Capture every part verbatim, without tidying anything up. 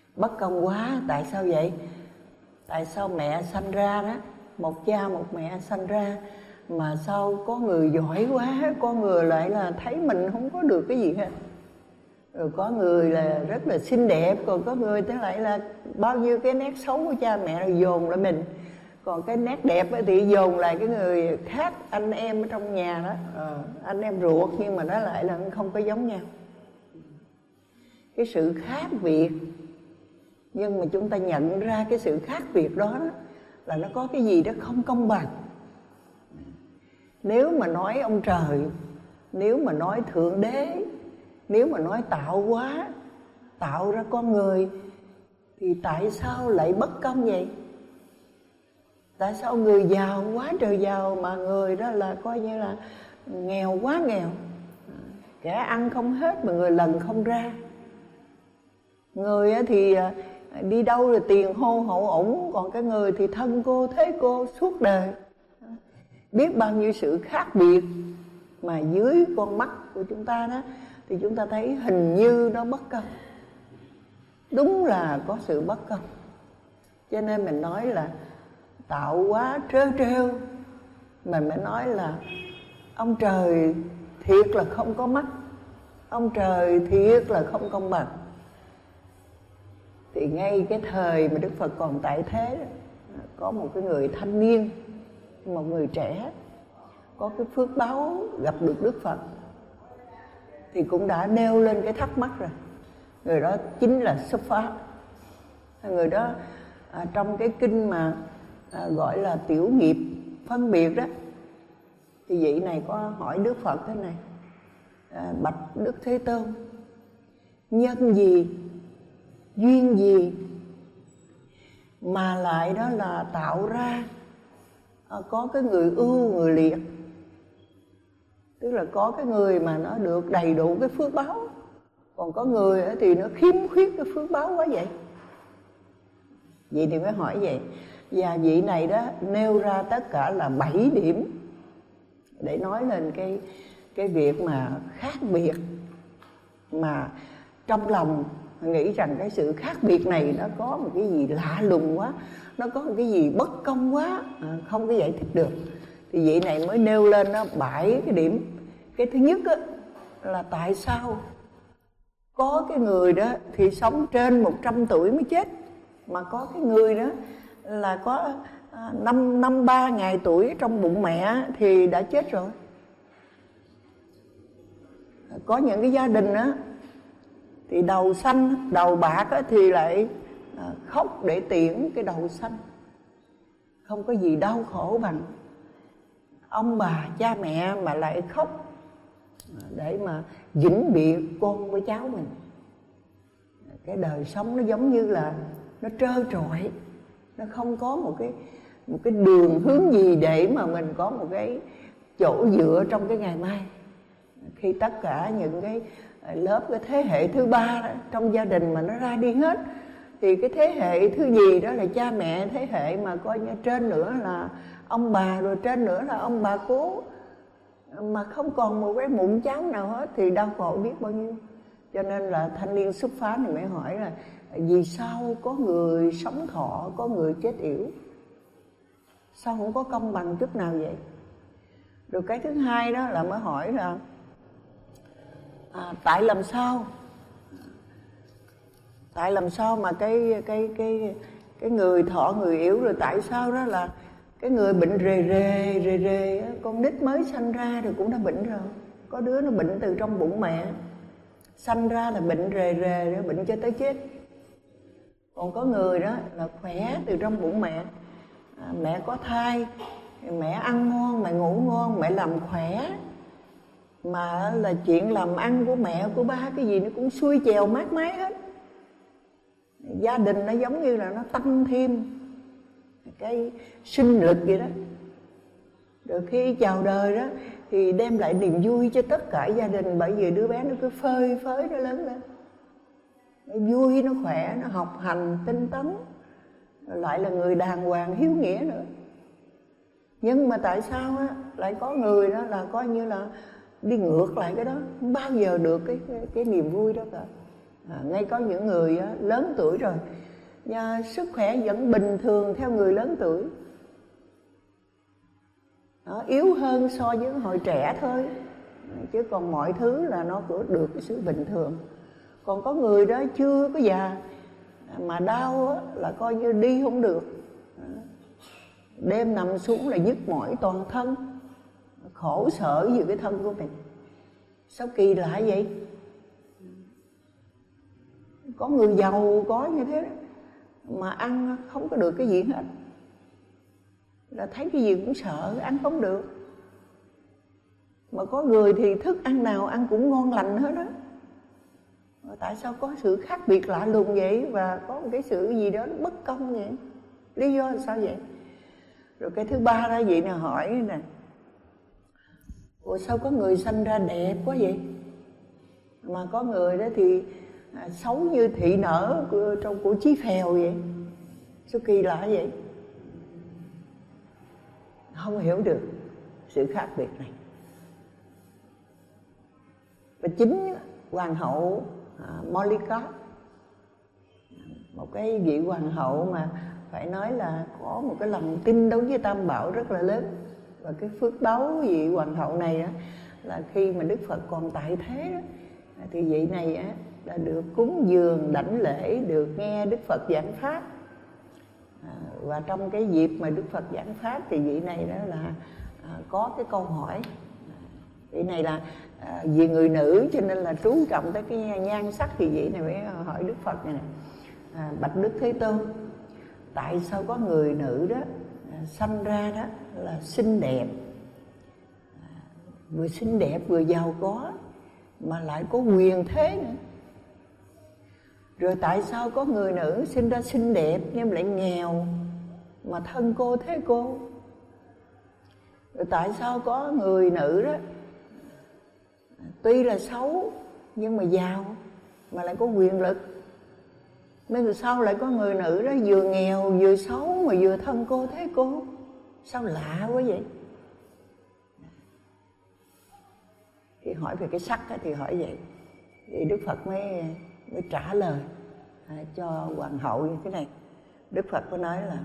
Bất công quá. Tại sao vậy? Tại sao mẹ sanh ra đó, một cha một mẹ sanh ra, mà sao có người giỏi quá, có người lại là thấy mình không có được cái gì hết. Rồi có người là rất là xinh đẹp, còn có người thế lại là bao nhiêu cái nét xấu của cha mẹ rồi dồn lại mình. Còn cái nét đẹp thì dồn lại cái người khác, anh em ở trong nhà đó, à, anh em ruột, nhưng mà nó lại là không có giống nhau. Cái sự khác biệt, nhưng mà chúng ta nhận ra cái sự khác biệt đó, đó là nó có cái gì đó không công bằng. Nếu mà nói ông trời, nếu mà nói Thượng Đế, nếu mà nói tạo hóa, tạo ra con người, thì tại sao lại bất công vậy? Tại sao người giàu quá trời giàu mà người đó là coi như là nghèo quá nghèo? Kẻ ăn không hết mà người lần không ra. Người thì đi đâu là tiền hô hậu ủng, còn cái người thì thân cô thế cô suốt đời. Biết bao nhiêu sự khác biệt mà dưới con mắt của chúng ta đó, thì chúng ta thấy hình như nó bất công. Đúng là có sự bất công. Cho nên mình nói là tạo hóa trớ trêu, mà mới nói là ông trời thiệt là không có mắt, ông trời thiệt là không công bằng. Thì ngay cái thời mà Đức Phật còn tại thế đó, có một cái người thanh niên, một người trẻ có cái phước báo gặp được Đức Phật, thì cũng đã nêu lên cái thắc mắc rồi. Người đó chính là Xuất Phát. Người đó à, trong cái kinh mà à, gọi là tiểu nghiệp phân biệt đó, thì vị này có hỏi Đức Phật thế này: à, bạch Đức Thế Tôn, nhân gì, duyên gì mà lại đó là tạo ra à, có cái người ưu người liệt? Tức là có cái người mà nó được đầy đủ cái phước báo, còn có người thì nó khiếm khuyết cái phước báo quá vậy. Vậy thì mới hỏi vậy. Và vị này đó nêu ra tất cả là bảy điểm để nói lên cái, cái việc mà khác biệt, mà trong lòng nghĩ rằng cái sự khác biệt này nó có một cái gì lạ lùng quá, nó có một cái gì bất công quá, à, không có giải thích được. Thì vị này mới nêu lên đó bảy cái điểm. Cái thứ nhất á, là tại sao có cái người đó thì sống trên một trăm tuổi mới chết, mà có cái người đó là có năm năm ba ngày tuổi trong bụng mẹ thì đã chết rồi. Có những cái gia đình á thì đầu xanh đầu bạc á, thì lại khóc để tiễn cái đầu xanh. Không có gì đau khổ bằng ông bà cha mẹ mà lại khóc để mà vĩnh biệt con với cháu mình. Cái đời sống nó giống như là nó trơ trọi, nó không có một cái một cái đường hướng gì để mà mình có một cái chỗ dựa trong cái ngày mai. Khi tất cả những cái lớp cái thế hệ thứ ba đó, trong gia đình mà nó ra đi hết, thì cái thế hệ thứ gì đó là cha mẹ, thế hệ mà coi như trên nữa là ông bà, rồi trên nữa là ông bà cố, mà không còn một cái mụn cháu nào hết thì đau khổ biết bao nhiêu. Cho nên là thanh niên Xuất Phát này mới hỏi là vì sao có người sống thọ, có người chết yểu? Sao không có công bằng chút nào vậy? Rồi cái thứ hai đó là mới hỏi là à, tại làm sao tại làm sao mà cái cái cái cái người thọ người yếu, rồi tại sao đó là cái người bệnh rề rề rề rề con nít mới sanh ra thì cũng đã bệnh rồi. Có đứa nó bệnh từ trong bụng mẹ, sanh ra là bệnh rề rề rồi bệnh cho tới chết. Còn có người đó là khỏe từ trong bụng mẹ, à, mẹ có thai, mẹ ăn ngon, mẹ ngủ ngon, mẹ làm khỏe, mà là chuyện làm ăn của mẹ của ba cái gì nó cũng xuôi chèo mát mái hết. Gia đình nó giống như là nó tăng thêm cái sinh lực vậy đó. Rồi khi chào đời đó thì đem lại niềm vui cho tất cả gia đình, bởi vì đứa bé nó cứ phơi phới nó lớn lên, nó vui, nó khỏe, nó học hành tinh tấn, lại là người đàng hoàng hiếu nghĩa nữa. Nhưng mà tại sao á lại có người đó là coi như là đi ngược lại cái đó, không bao giờ được cái cái, cái niềm vui đó cả. À, ngay có những người á, lớn tuổi rồi nhưng sức khỏe vẫn bình thường theo người lớn tuổi. Nó yếu hơn so với hồi trẻ thôi, chứ còn mọi thứ là nó cũng được cái sự bình thường. Còn có người đó chưa có già mà đau á, là coi như đi không được, đêm nằm xuống là nhức mỏi toàn thân, khổ sở vì cái thân của mình. Sao kỳ lạ vậy? Có người giàu có như thế đó, mà ăn không có được cái gì hết, là thấy cái gì cũng sợ, ăn không được. Mà có người thì thức ăn nào ăn cũng ngon lành hết đó. Tại sao có sự khác biệt lạ lùng vậy? Và có một cái sự gì đó bất công vậy? Lý do là sao vậy? Rồi cái thứ ba đó vậy nè, hỏi nè, ủa sao có người sanh ra đẹp quá vậy, mà có người đó thì à, xấu như thị nở của, trong của Chí Phèo vậy? Sao kỳ lạ vậy? Không hiểu được sự khác biệt này. Và chính hoàng hậu à, Mollycott, một cái vị hoàng hậu mà phải nói là có một cái lòng tin đối với Tam Bảo rất là lớn. Và cái phước báu vị hoàng hậu này á, là khi mà Đức Phật còn tại thế đó, thì vị này á, là được cúng dường đảnh lễ, được nghe Đức Phật giảng pháp. À, và trong cái dịp mà Đức Phật giảng pháp thì vị này đó là à, có cái câu hỏi. Vị này là à, vì người nữ cho nên là chú trọng tới cái nhan sắc, thì vị này mới hỏi Đức Phật này nè, à, bạch Đức Thế Tôn, tại sao có người nữ đó à, sanh ra đó là xinh đẹp, à, vừa xinh đẹp vừa giàu có mà lại có quyền thế nữa? Rồi tại sao có người nữ sinh ra xinh đẹp nhưng lại nghèo mà thân cô thế cô? Rồi tại sao có người nữ đó tuy là xấu nhưng mà giàu mà lại có quyền lực? Nên từ sau lại có người nữ đó vừa nghèo vừa xấu mà vừa thân cô thế cô? Sao lạ quá vậy? Thì hỏi về cái sắc thì hỏi vậy, thì Đức Phật mới mới trả lời à, cho hoàng hậu như thế này. Đức Phật có nói là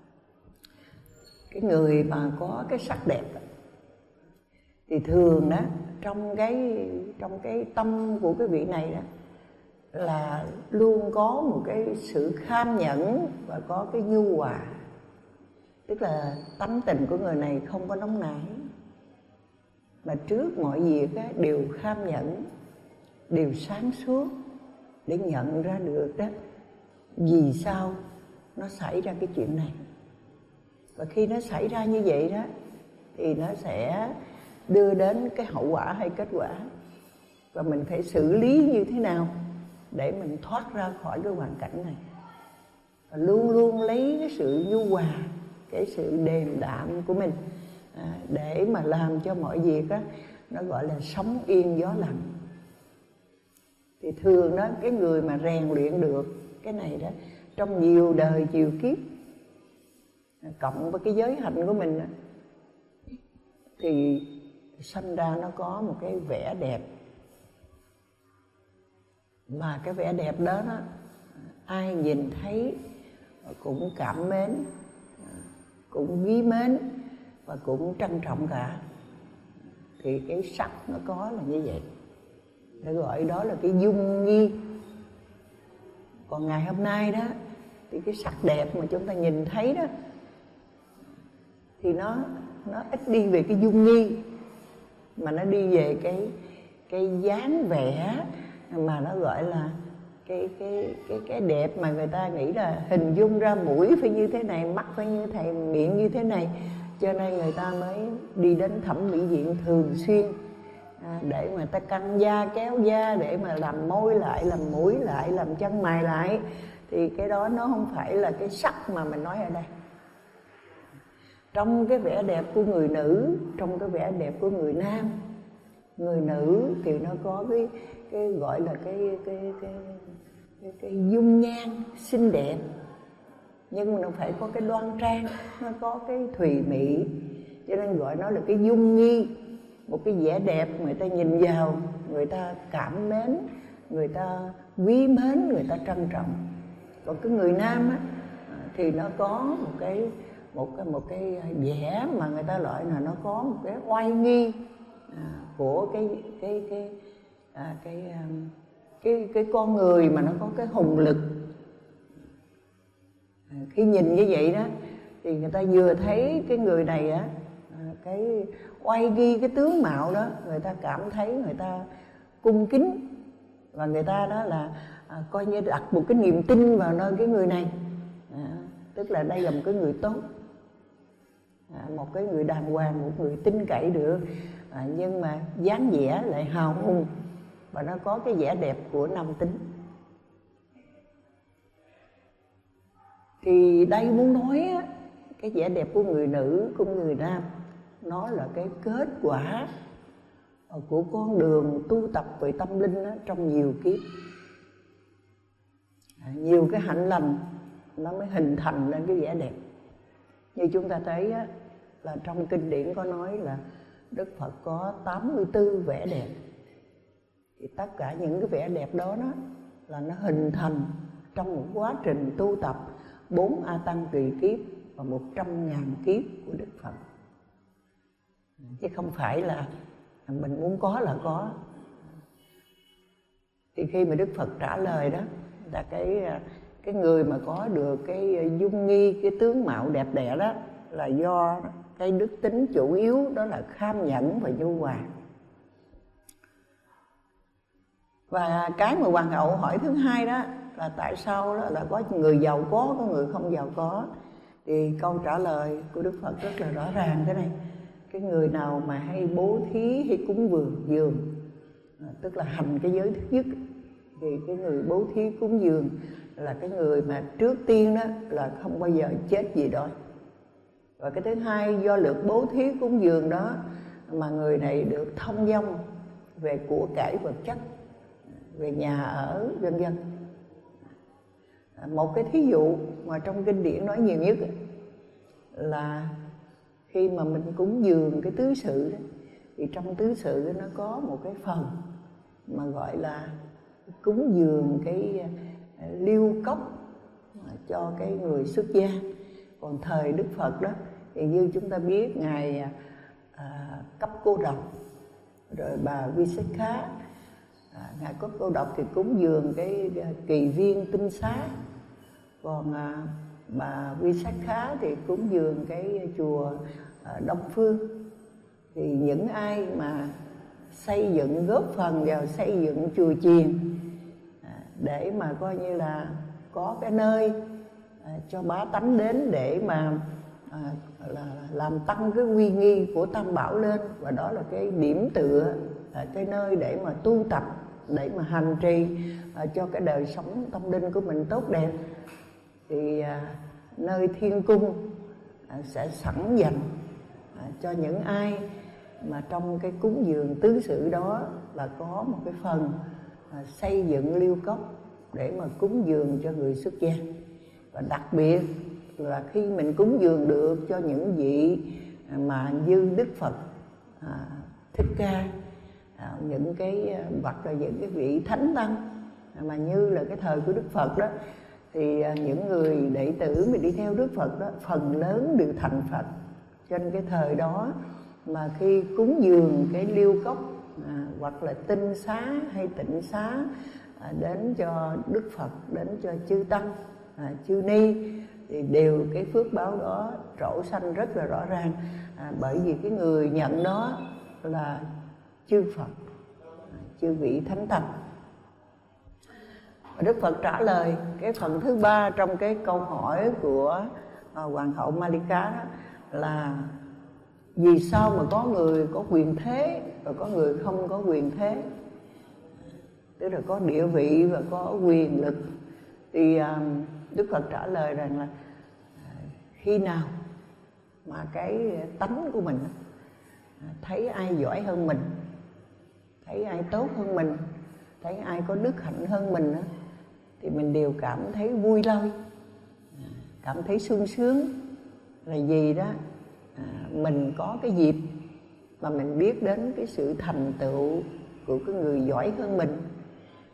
cái người mà có cái sắc đẹp thì thường đó trong cái trong cái tâm của cái vị này đó là luôn có một cái sự kham nhẫn và có cái nhu hòa. Tức là tánh tình của người này không có nóng nảy, mà trước mọi việc á, đều kham nhẫn, đều sáng suốt để nhận ra được đó vì sao nó xảy ra cái chuyện này. Và khi nó xảy ra như vậy đó thì nó sẽ đưa đến cái hậu quả hay kết quả, và mình phải xử lý như thế nào để mình thoát ra khỏi cái hoàn cảnh này. Và luôn luôn lấy cái sự nhu hòa, cái sự điềm đạm của mình à, để mà làm cho mọi việc đó, nó gọi là sóng yên gió lặng. Thì thường đó, cái người mà rèn luyện được cái này đó trong nhiều đời nhiều kiếp, cộng với cái giới hạnh của mình đó, thì sanh ra nó có một cái vẻ đẹp. Mà cái vẻ đẹp đó, đó ai nhìn thấy cũng cảm mến, cũng quý mến và cũng trân trọng cả. Thì cái sắc nó có là như vậy, để gọi đó là cái dung nghi. Còn ngày hôm nay đó thì cái sắc đẹp mà chúng ta nhìn thấy đó thì nó nó ít đi về cái dung nghi, mà nó đi về cái cái dáng vẻ mà nó gọi là cái cái cái cái đẹp mà người ta nghĩ là hình dung ra mũi phải như thế này, mắt phải như thế này, miệng như thế này, cho nên người ta mới đi đến thẩm mỹ viện thường xuyên à, để mà ta căng da kéo da, để mà làm môi lại, làm mũi lại, làm chân mày lại. Thì cái đó nó không phải là cái sắc mà mình nói ở đây. Trong cái vẻ đẹp của người nữ, trong cái vẻ đẹp của người nam, người nữ thì nó có cái cái gọi là cái cái cái cái, cái dung nhan xinh đẹp, nhưng mà nó phải có cái đoan trang, nó có cái thùy mị, cho nên gọi nó là cái dung nghi. Một cái vẻ đẹp người ta nhìn vào, người ta cảm mến người ta quý mến, người ta trân trọng. Còn cái người nam á thì nó có một cái một cái một cái vẻ mà người ta gọi là nó có một cái oai nghi à, của cái cái cái à, cái, cái cái cái con người mà nó có cái hùng lực. À, khi nhìn như vậy đó thì người ta vừa thấy cái người này á, à, cái oai nghi, cái tướng mạo đó, người ta cảm thấy người ta cung kính, và người ta đó là à, coi như đặt một cái niềm tin vào nơi cái người này. À, tức là đây là một cái người tốt, à, một cái người đàng hoàng, một người tin cậy được, à, nhưng mà dáng vẻ lại hào hùng và nó có cái vẻ đẹp của nam tính. Thì đây muốn nói á, cái vẻ đẹp của người nữ, của người nam, nó là cái kết quả của con đường tu tập về tâm linh đó, trong nhiều kiếp, à, nhiều cái hạnh lành nó mới hình thành lên cái vẻ đẹp. Như chúng ta thấy á, là trong kinh điển có nói là Đức Phật có tám mươi tư vẻ đẹp. Thì tất cả những cái vẻ đẹp đó, đó là nó hình thành trong một quá trình tu tập bốn A Tăng kỳ kiếp và một trăm ngàn kiếp của Đức Phật, chứ không phải là mình muốn có là có. Thì khi mà Đức Phật trả lời đó là cái cái người mà có được cái dung nghi, cái tướng mạo đẹp đẽ đó là do cái đức tính chủ yếu đó là kham nhẫn và nhu hòa. Và cái mà hoàng hậu hỏi thứ hai đó là tại sao đó là có người giàu có, có người không giàu có. Thì câu trả lời của Đức Phật rất là rõ ràng thế này: cái người nào mà hay bố thí hay cúng vườn dường, à, tức là hành cái giới thứ nhất, thì cái người bố thí cúng dường là cái người mà trước tiên đó là không bao giờ chết vì đói. Và cái thứ hai, do lực bố thí cúng dường đó mà người này được thông dong về của cải vật chất, về nhà ở vân vân. Một cái thí dụ mà trong kinh điển nói nhiều nhất là khi mà mình cúng dường cái tứ sự đó, thì trong tứ sự nó có một cái phần mà gọi là cúng dường cái liêu cốc cho cái người xuất gia. Còn thời Đức Phật đó thì như chúng ta biết, ngài à, cấp cô độc, rồi bà Visakhá, à, ngài cấp cô độc thì cúng dường cái kỳ viên tinh xá. Còn à, bà Visakhá thì cúng dường cái chùa à, Đông Phương. Thì những ai mà xây dựng, góp phần vào xây dựng chùa chiền à, để mà coi như là có cái nơi à, cho bá tánh đến để mà à, là làm tăng cái uy nghi của Tam Bảo lên, và đó là cái điểm tựa, là cái nơi để mà tu tập, để mà hành trì à, cho cái đời sống tâm linh của mình tốt đẹp. Thì à, nơi thiên cung à, sẽ sẵn dành à, cho những ai mà trong cái cúng dường tứ sự đó là có một cái phần à, xây dựng liêu cốc để mà cúng dường cho người xuất gia. Và đặc biệt là khi mình cúng dường được cho những vị mà như Đức Phật à, Thích Ca, à, những cái hoặc là những cái vị thánh tăng mà như là cái thời của Đức Phật đó, thì à, những người đệ tử mình đi theo Đức Phật đó phần lớn đều thành Phật. Cho nên cái thời đó mà khi cúng dường cái liêu cốc à, hoặc là tinh xá hay tịnh xá à, đến cho Đức Phật, đến cho chư tăng, à, chư ni, thì đều cái phước báo đó trổ sanh rất là rõ ràng, à, bởi vì cái người nhận đó là chư Phật, à, chư vị thánh tăng. Đức Phật trả lời cái phần thứ ba trong cái câu hỏi của à, hoàng hậu Malika đó là vì sao mà có người có quyền thế và có người không có quyền thế, tức là có địa vị và có quyền lực. Thì à, Đức Phật trả lời rằng là à, khi nào mà cái tánh của mình à, thấy ai giỏi hơn mình, thấy ai tốt hơn mình, thấy ai có đức hạnh hơn mình á, thì mình đều cảm thấy vui lây, cảm thấy sung sướng. Là gì đó à, mình có cái dịp mà mình biết đến cái sự thành tựu của cái người giỏi hơn mình,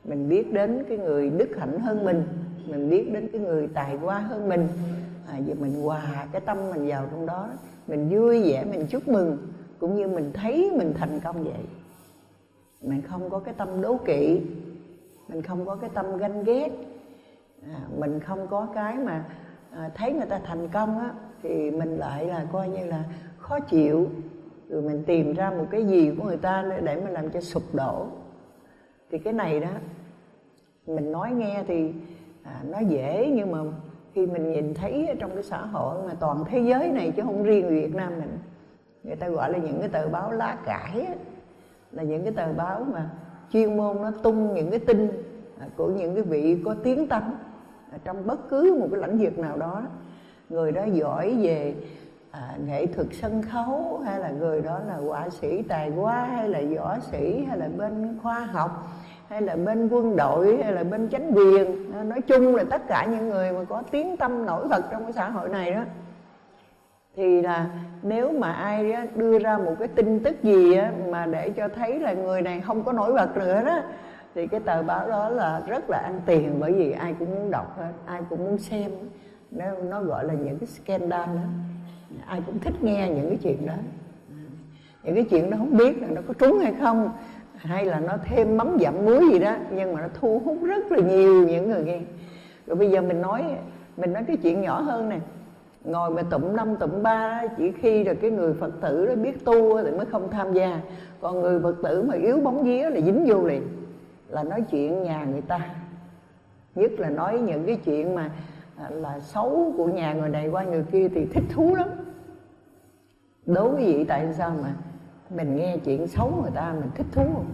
mình biết đến cái người đức hạnh hơn mình, mình biết đến cái người tài hoa hơn mình, à, giờ mình hòa cái tâm mình vào trong đó, mình vui vẻ, mình chúc mừng, cũng như mình thấy mình thành công vậy. Mình không có cái tâm đố kỵ, mình không có cái tâm ganh ghét, à, mình không có cái mà à, thấy người ta thành công á thì mình lại là coi như là khó chịu, rồi mình tìm ra một cái gì của người ta để mà làm cho sụp đổ. Thì cái này đó mình nói nghe thì à, nó dễ, nhưng mà khi mình nhìn thấy trong cái xã hội mà toàn thế giới này chứ không riêng Việt Nam mình, người ta gọi là những cái tờ báo lá cải á, là những cái tờ báo mà chuyên môn nó tung những cái tin của những cái vị có tiếng tăm trong bất cứ một cái lĩnh vực nào đó. Người đó giỏi về à, nghệ thuật sân khấu, hay là người đó là họa sĩ tài hoa, hay là võ sĩ, hay là bên khoa học, hay là bên quân đội, hay là bên chính quyền, nói chung là tất cả những người mà có tiếng tăm nổi bật trong cái xã hội này đó, thì là nếu mà ai đó đưa ra một cái tin tức gì á, mà để cho thấy là người này không có nổi bật nữa đó, thì cái tờ báo đó là rất là ăn tiền, bởi vì ai cũng muốn đọc hết, ai cũng muốn xem. Nó, nó gọi là những cái scandal đó, ai cũng thích nghe những cái chuyện đó. Những cái chuyện đó không biết là nó có trúng hay không, hay là nó thêm mắm dặm muối gì đó, nhưng mà nó thu hút rất là nhiều những người nghe. Rồi bây giờ mình nói mình nói cái chuyện nhỏ hơn nè, ngồi mà tụng năm tụng ba chỉ khi là cái người Phật tử đó biết tu thì mới không tham gia, còn người Phật tử mà yếu bóng vía là dính vô liền, là nói chuyện nhà người ta, nhất là nói những cái chuyện mà là xấu của nhà người này qua người kia thì thích thú lắm. Đố quý vị tại sao mà mình nghe chuyện xấu người ta mình thích thú không?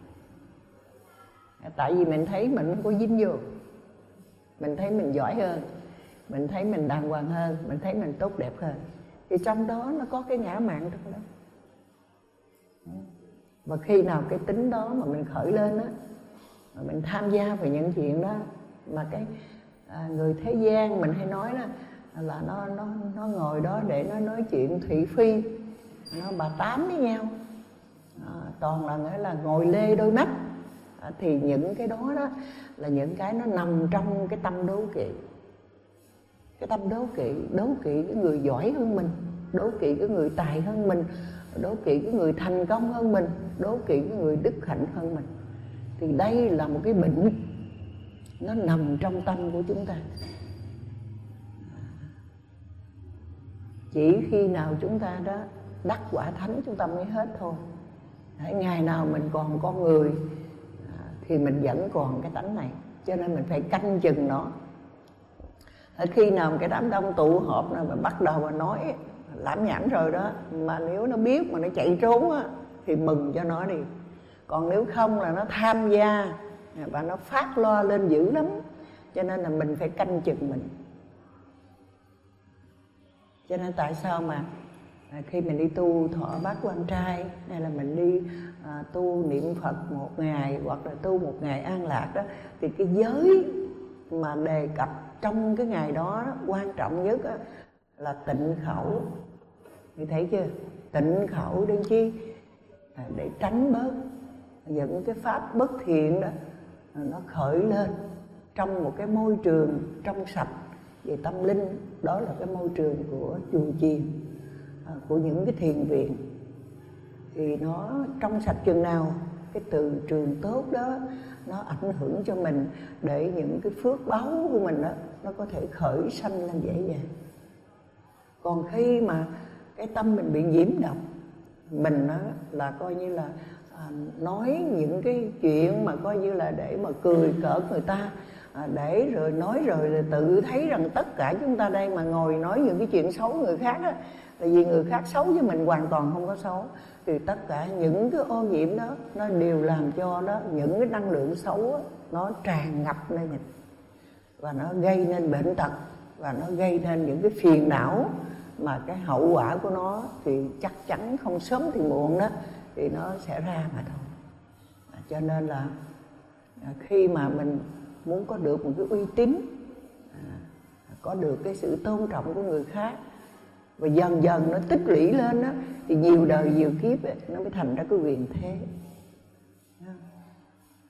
Tại vì mình thấy mình không có dính vô, mình thấy mình giỏi hơn, mình thấy mình đàng hoàng hơn, mình thấy mình tốt đẹp hơn, thì trong đó nó có cái ngã mạn trong đó. Và khi nào cái tính đó mà mình khởi lên á, mà mình tham gia vào những chuyện đó, mà cái à, người thế gian mình hay nói đó là nó nó nó ngồi đó để nó nói chuyện thị phi, nó bà tám với nhau, à, toàn là nghĩa là ngồi lê đôi mắt, à, thì những cái đó đó là những cái nó nằm trong cái tâm đố kỵ. Cái tâm đố kỵ, đố kỵ cái người giỏi hơn mình, đố kỵ cái người tài hơn mình, đố kỵ cái người thành công hơn mình, đố kỵ cái người đức hạnh hơn mình. Thì đây là một cái bệnh, nó nằm trong tâm của chúng ta. Chỉ khi nào chúng ta đó đắc quả thánh chúng ta mới hết thôi. Đấy, ngày nào mình còn con người thì mình vẫn còn cái tánh này, cho nên mình phải canh chừng nó. Khi nào cái đám đông tụ họp nào mà bắt đầu mà nói lãm nhảm rồi đó, mà nếu nó biết mà nó chạy trốn á thì mừng cho nó đi. Còn nếu không là nó tham gia và nó phát loa lên dữ lắm. Cho nên là mình phải canh chừng mình. Cho nên tại sao mà khi mình đi tu thọ bát quan trai, hay là mình đi à, tu niệm Phật một ngày, hoặc là tu một ngày an lạc đó, thì cái giới mà đề cập trong cái ngày đó, đó quan trọng nhất đó, là tịnh khẩu. Thì thấy chưa? Tịnh khẩu để chi? À, để tránh bớt những cái pháp bất thiện đó nó khởi lên trong một cái môi trường trong sạch về tâm linh. Đó là cái môi trường của chùa chiền, à, của những cái thiền viện. Thì nó trong sạch chừng nào, cái từ trường tốt đó nó ảnh hưởng cho mình, để những cái phước báu của mình đó nó có thể khởi sanh lên dễ dàng. Còn khi mà cái tâm mình bị nhiễm độc, mình đó là coi như là à, nói những cái chuyện mà coi như là để mà cười cợt người ta, à, để rồi nói rồi là tự thấy rằng tất cả chúng ta đây mà ngồi nói những cái chuyện xấu người khác á, là vì người khác xấu chứ mình hoàn toàn không có xấu. Thì tất cả những cái ô nhiễm đó nó đều làm cho đó những cái năng lượng xấu đó, nó tràn ngập nơi mình, và nó gây nên bệnh tật, và nó gây nên những cái phiền não, mà cái hậu quả của nó thì chắc chắn không sớm thì muộn đó thì nó sẽ ra mà thôi. À, cho nên là à, khi mà mình muốn có được một cái uy tín, à, có được cái sự tôn trọng của người khác, và dần dần nó tích lũy lên đó, thì nhiều đời nhiều kiếp ấy, nó mới thành ra cái quyền thế.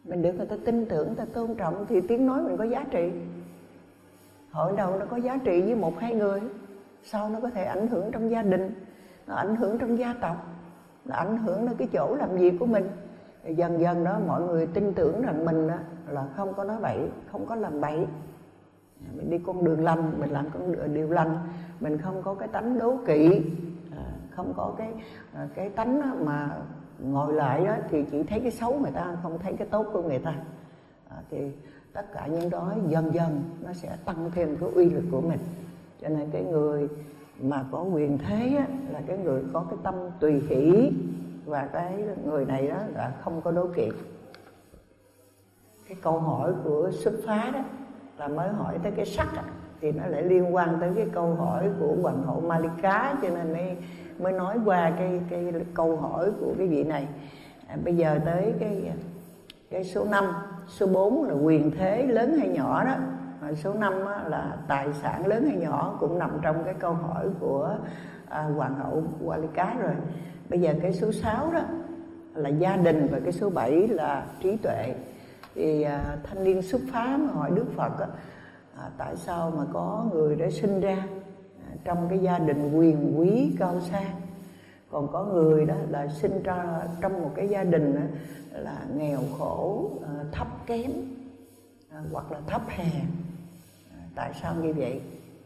mình được người ta tin tưởng, người ta tôn trọng thì tiếng nói mình có giá trị. Hội đầu nó có giá trị với một hai người, sau nó có thể ảnh hưởng trong gia đình, nó ảnh hưởng trong gia tộc, nó ảnh hưởng đến cái chỗ làm việc của mình. Rồi dần dần đó mọi người tin tưởng rằng mình đó là không có nói bậy, không có làm bậy, mình đi con đường lành, mình làm con điều lành, mình không có cái tánh đố kỵ, không có cái cái tánh mà ngồi lại đó thì chỉ thấy cái xấu người ta, không thấy cái tốt của người ta. À, thì tất cả những đó dần dần nó sẽ tăng thêm cái uy lực của mình. Cho nên cái người mà có quyền thế á, là cái người có cái tâm tùy hỷ, và cái người này đó là không có đố kỵ. Cái câu hỏi của xuất phá đó là mới hỏi tới cái sắc á, thì nó lại liên quan tới cái câu hỏi của hoàng hậu Malika, cho nên mới mới nói qua cái cái câu hỏi của cái vị này. À, bây giờ tới cái cái số năm, số bốn là quyền thế lớn hay nhỏ đó, rồi số năm là tài sản lớn hay nhỏ, cũng nằm trong cái câu hỏi của à, hoàng hậu Malika rồi. Bây giờ cái số sáu đó là gia đình, và cái số bảy là trí tuệ. Thì à, thanh niên xuất phá mà hỏi Đức Phật á, à, tại sao mà có người đã sinh ra à, trong cái gia đình quyền quý cao sang, còn có người đó là sinh ra trong một cái gia đình đó là nghèo khổ, à, thấp kém, à, hoặc là thấp hèn, à, tại sao như vậy?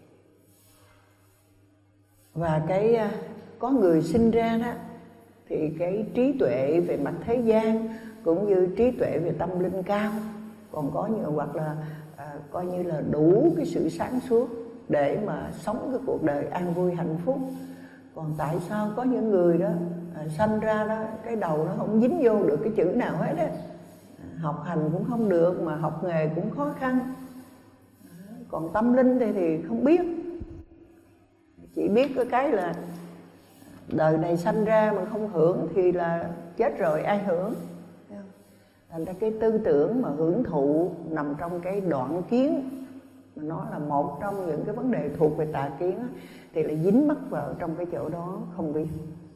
Và cái à, có người sinh ra đó thì cái trí tuệ về mặt thế gian cũng như trí tuệ về tâm linh cao, còn có nhiều hoặc là à, coi như là đủ cái sự sáng suốt để mà sống cái cuộc đời an vui hạnh phúc. Còn tại sao có những người đó à, sanh ra đó cái đầu nó không dính vô được cái chữ nào hết á, học hành cũng không được, mà học nghề cũng khó khăn. Còn tâm linh thì, thì không biết, chỉ biết cái cái là đời này sanh ra mà không hưởng thì là chết rồi, ai hưởng? Thành ra cái tư tưởng mà hưởng thụ nằm trong cái đoạn kiến, mà nó là một trong những cái vấn đề thuộc về tà kiến, thì lại dính mắc vào trong cái chỗ đó không biết.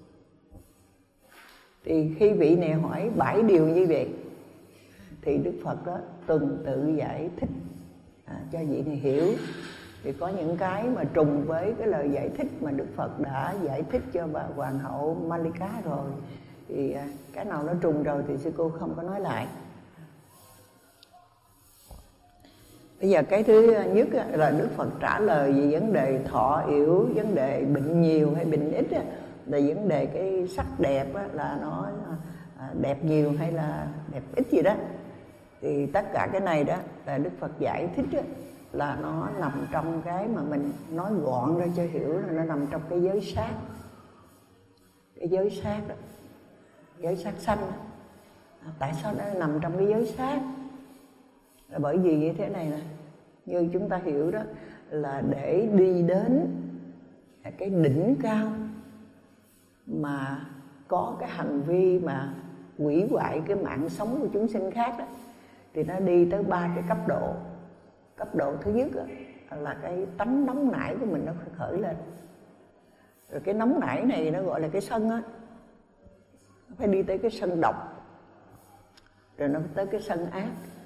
Thì khi vị này hỏi bảy điều như vậy thì Đức Phật đó tuần tự giải thích à, cho vị này hiểu. Thì có những cái mà trùng với cái lời giải thích mà Đức Phật đã giải thích cho bà hoàng hậu Malika rồi, thì cái nào nó trùng rồi thì sư cô không có nói lại. Bây giờ cái thứ nhất là Đức Phật trả lời về vấn đề thọ yếu, vấn đề bệnh nhiều hay bệnh ít, là vấn đề cái sắc đẹp là nó đẹp nhiều hay là đẹp ít gì đó. Thì tất cả cái này đó là Đức Phật giải thích đó, là nó nằm trong cái mà mình nói gọn ra cho hiểu, là nó nằm trong cái giới sát. Cái giới sát đó, giới sát sanh. À, tại sao nó nằm trong cái giới sát? Là bởi vì như thế này nè, như chúng ta hiểu đó, là để đi đến cái đỉnh cao mà có cái hành vi mà hủy hoại cái mạng sống của chúng sinh khác đó, thì nó đi tới ba cái cấp độ. Cấp độ thứ nhất là cái tánh nóng nảy của mình nó khởi lên. Rồi cái nóng nảy này nó gọi là cái sân á, nó phải đi tới cái sân độc, rồi nó tới cái sân ác.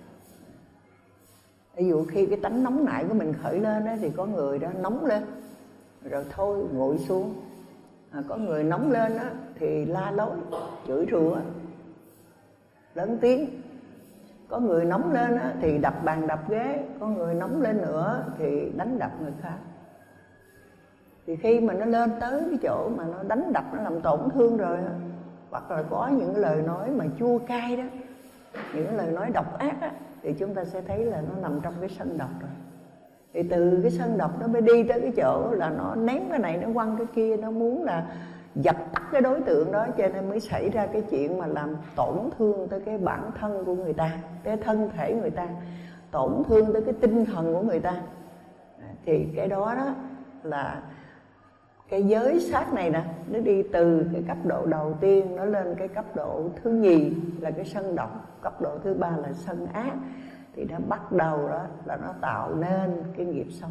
Ví dụ khi cái tánh nóng nảy của mình khởi lên đó, thì có người đó nóng lên rồi thôi nguội xuống, à, có người nóng lên đó, thì la lối chửi rủa lớn tiếng. Có người nóng lên á, thì đập bàn đập ghế. Có người nóng lên nữa thì đánh đập người khác. Thì khi mà nó lên tới cái chỗ mà nó đánh đập, nó làm tổn thương rồi, hoặc là có những cái lời nói mà chua cay đó, những cái lời nói độc ác á, thì chúng ta sẽ thấy là nó nằm trong cái sân độc rồi. Thì từ cái sân độc nó mới đi tới cái chỗ là nó ném cái này, nó quăng cái kia, nó muốn là dập tắt cái đối tượng đó, cho nên mới xảy ra cái chuyện mà làm tổn thương tới cái bản thân của người ta, cái thân thể người ta, tổn thương tới cái tinh thần của người ta. Thì cái đó đó là cái giới sát này nè, nó đi từ cái cấp độ đầu tiên nó lên cái cấp độ thứ nhì là cái sân độc, cấp độ thứ ba là sân ác. Thì nó bắt đầu đó là nó tạo nên cái nghiệp xấu.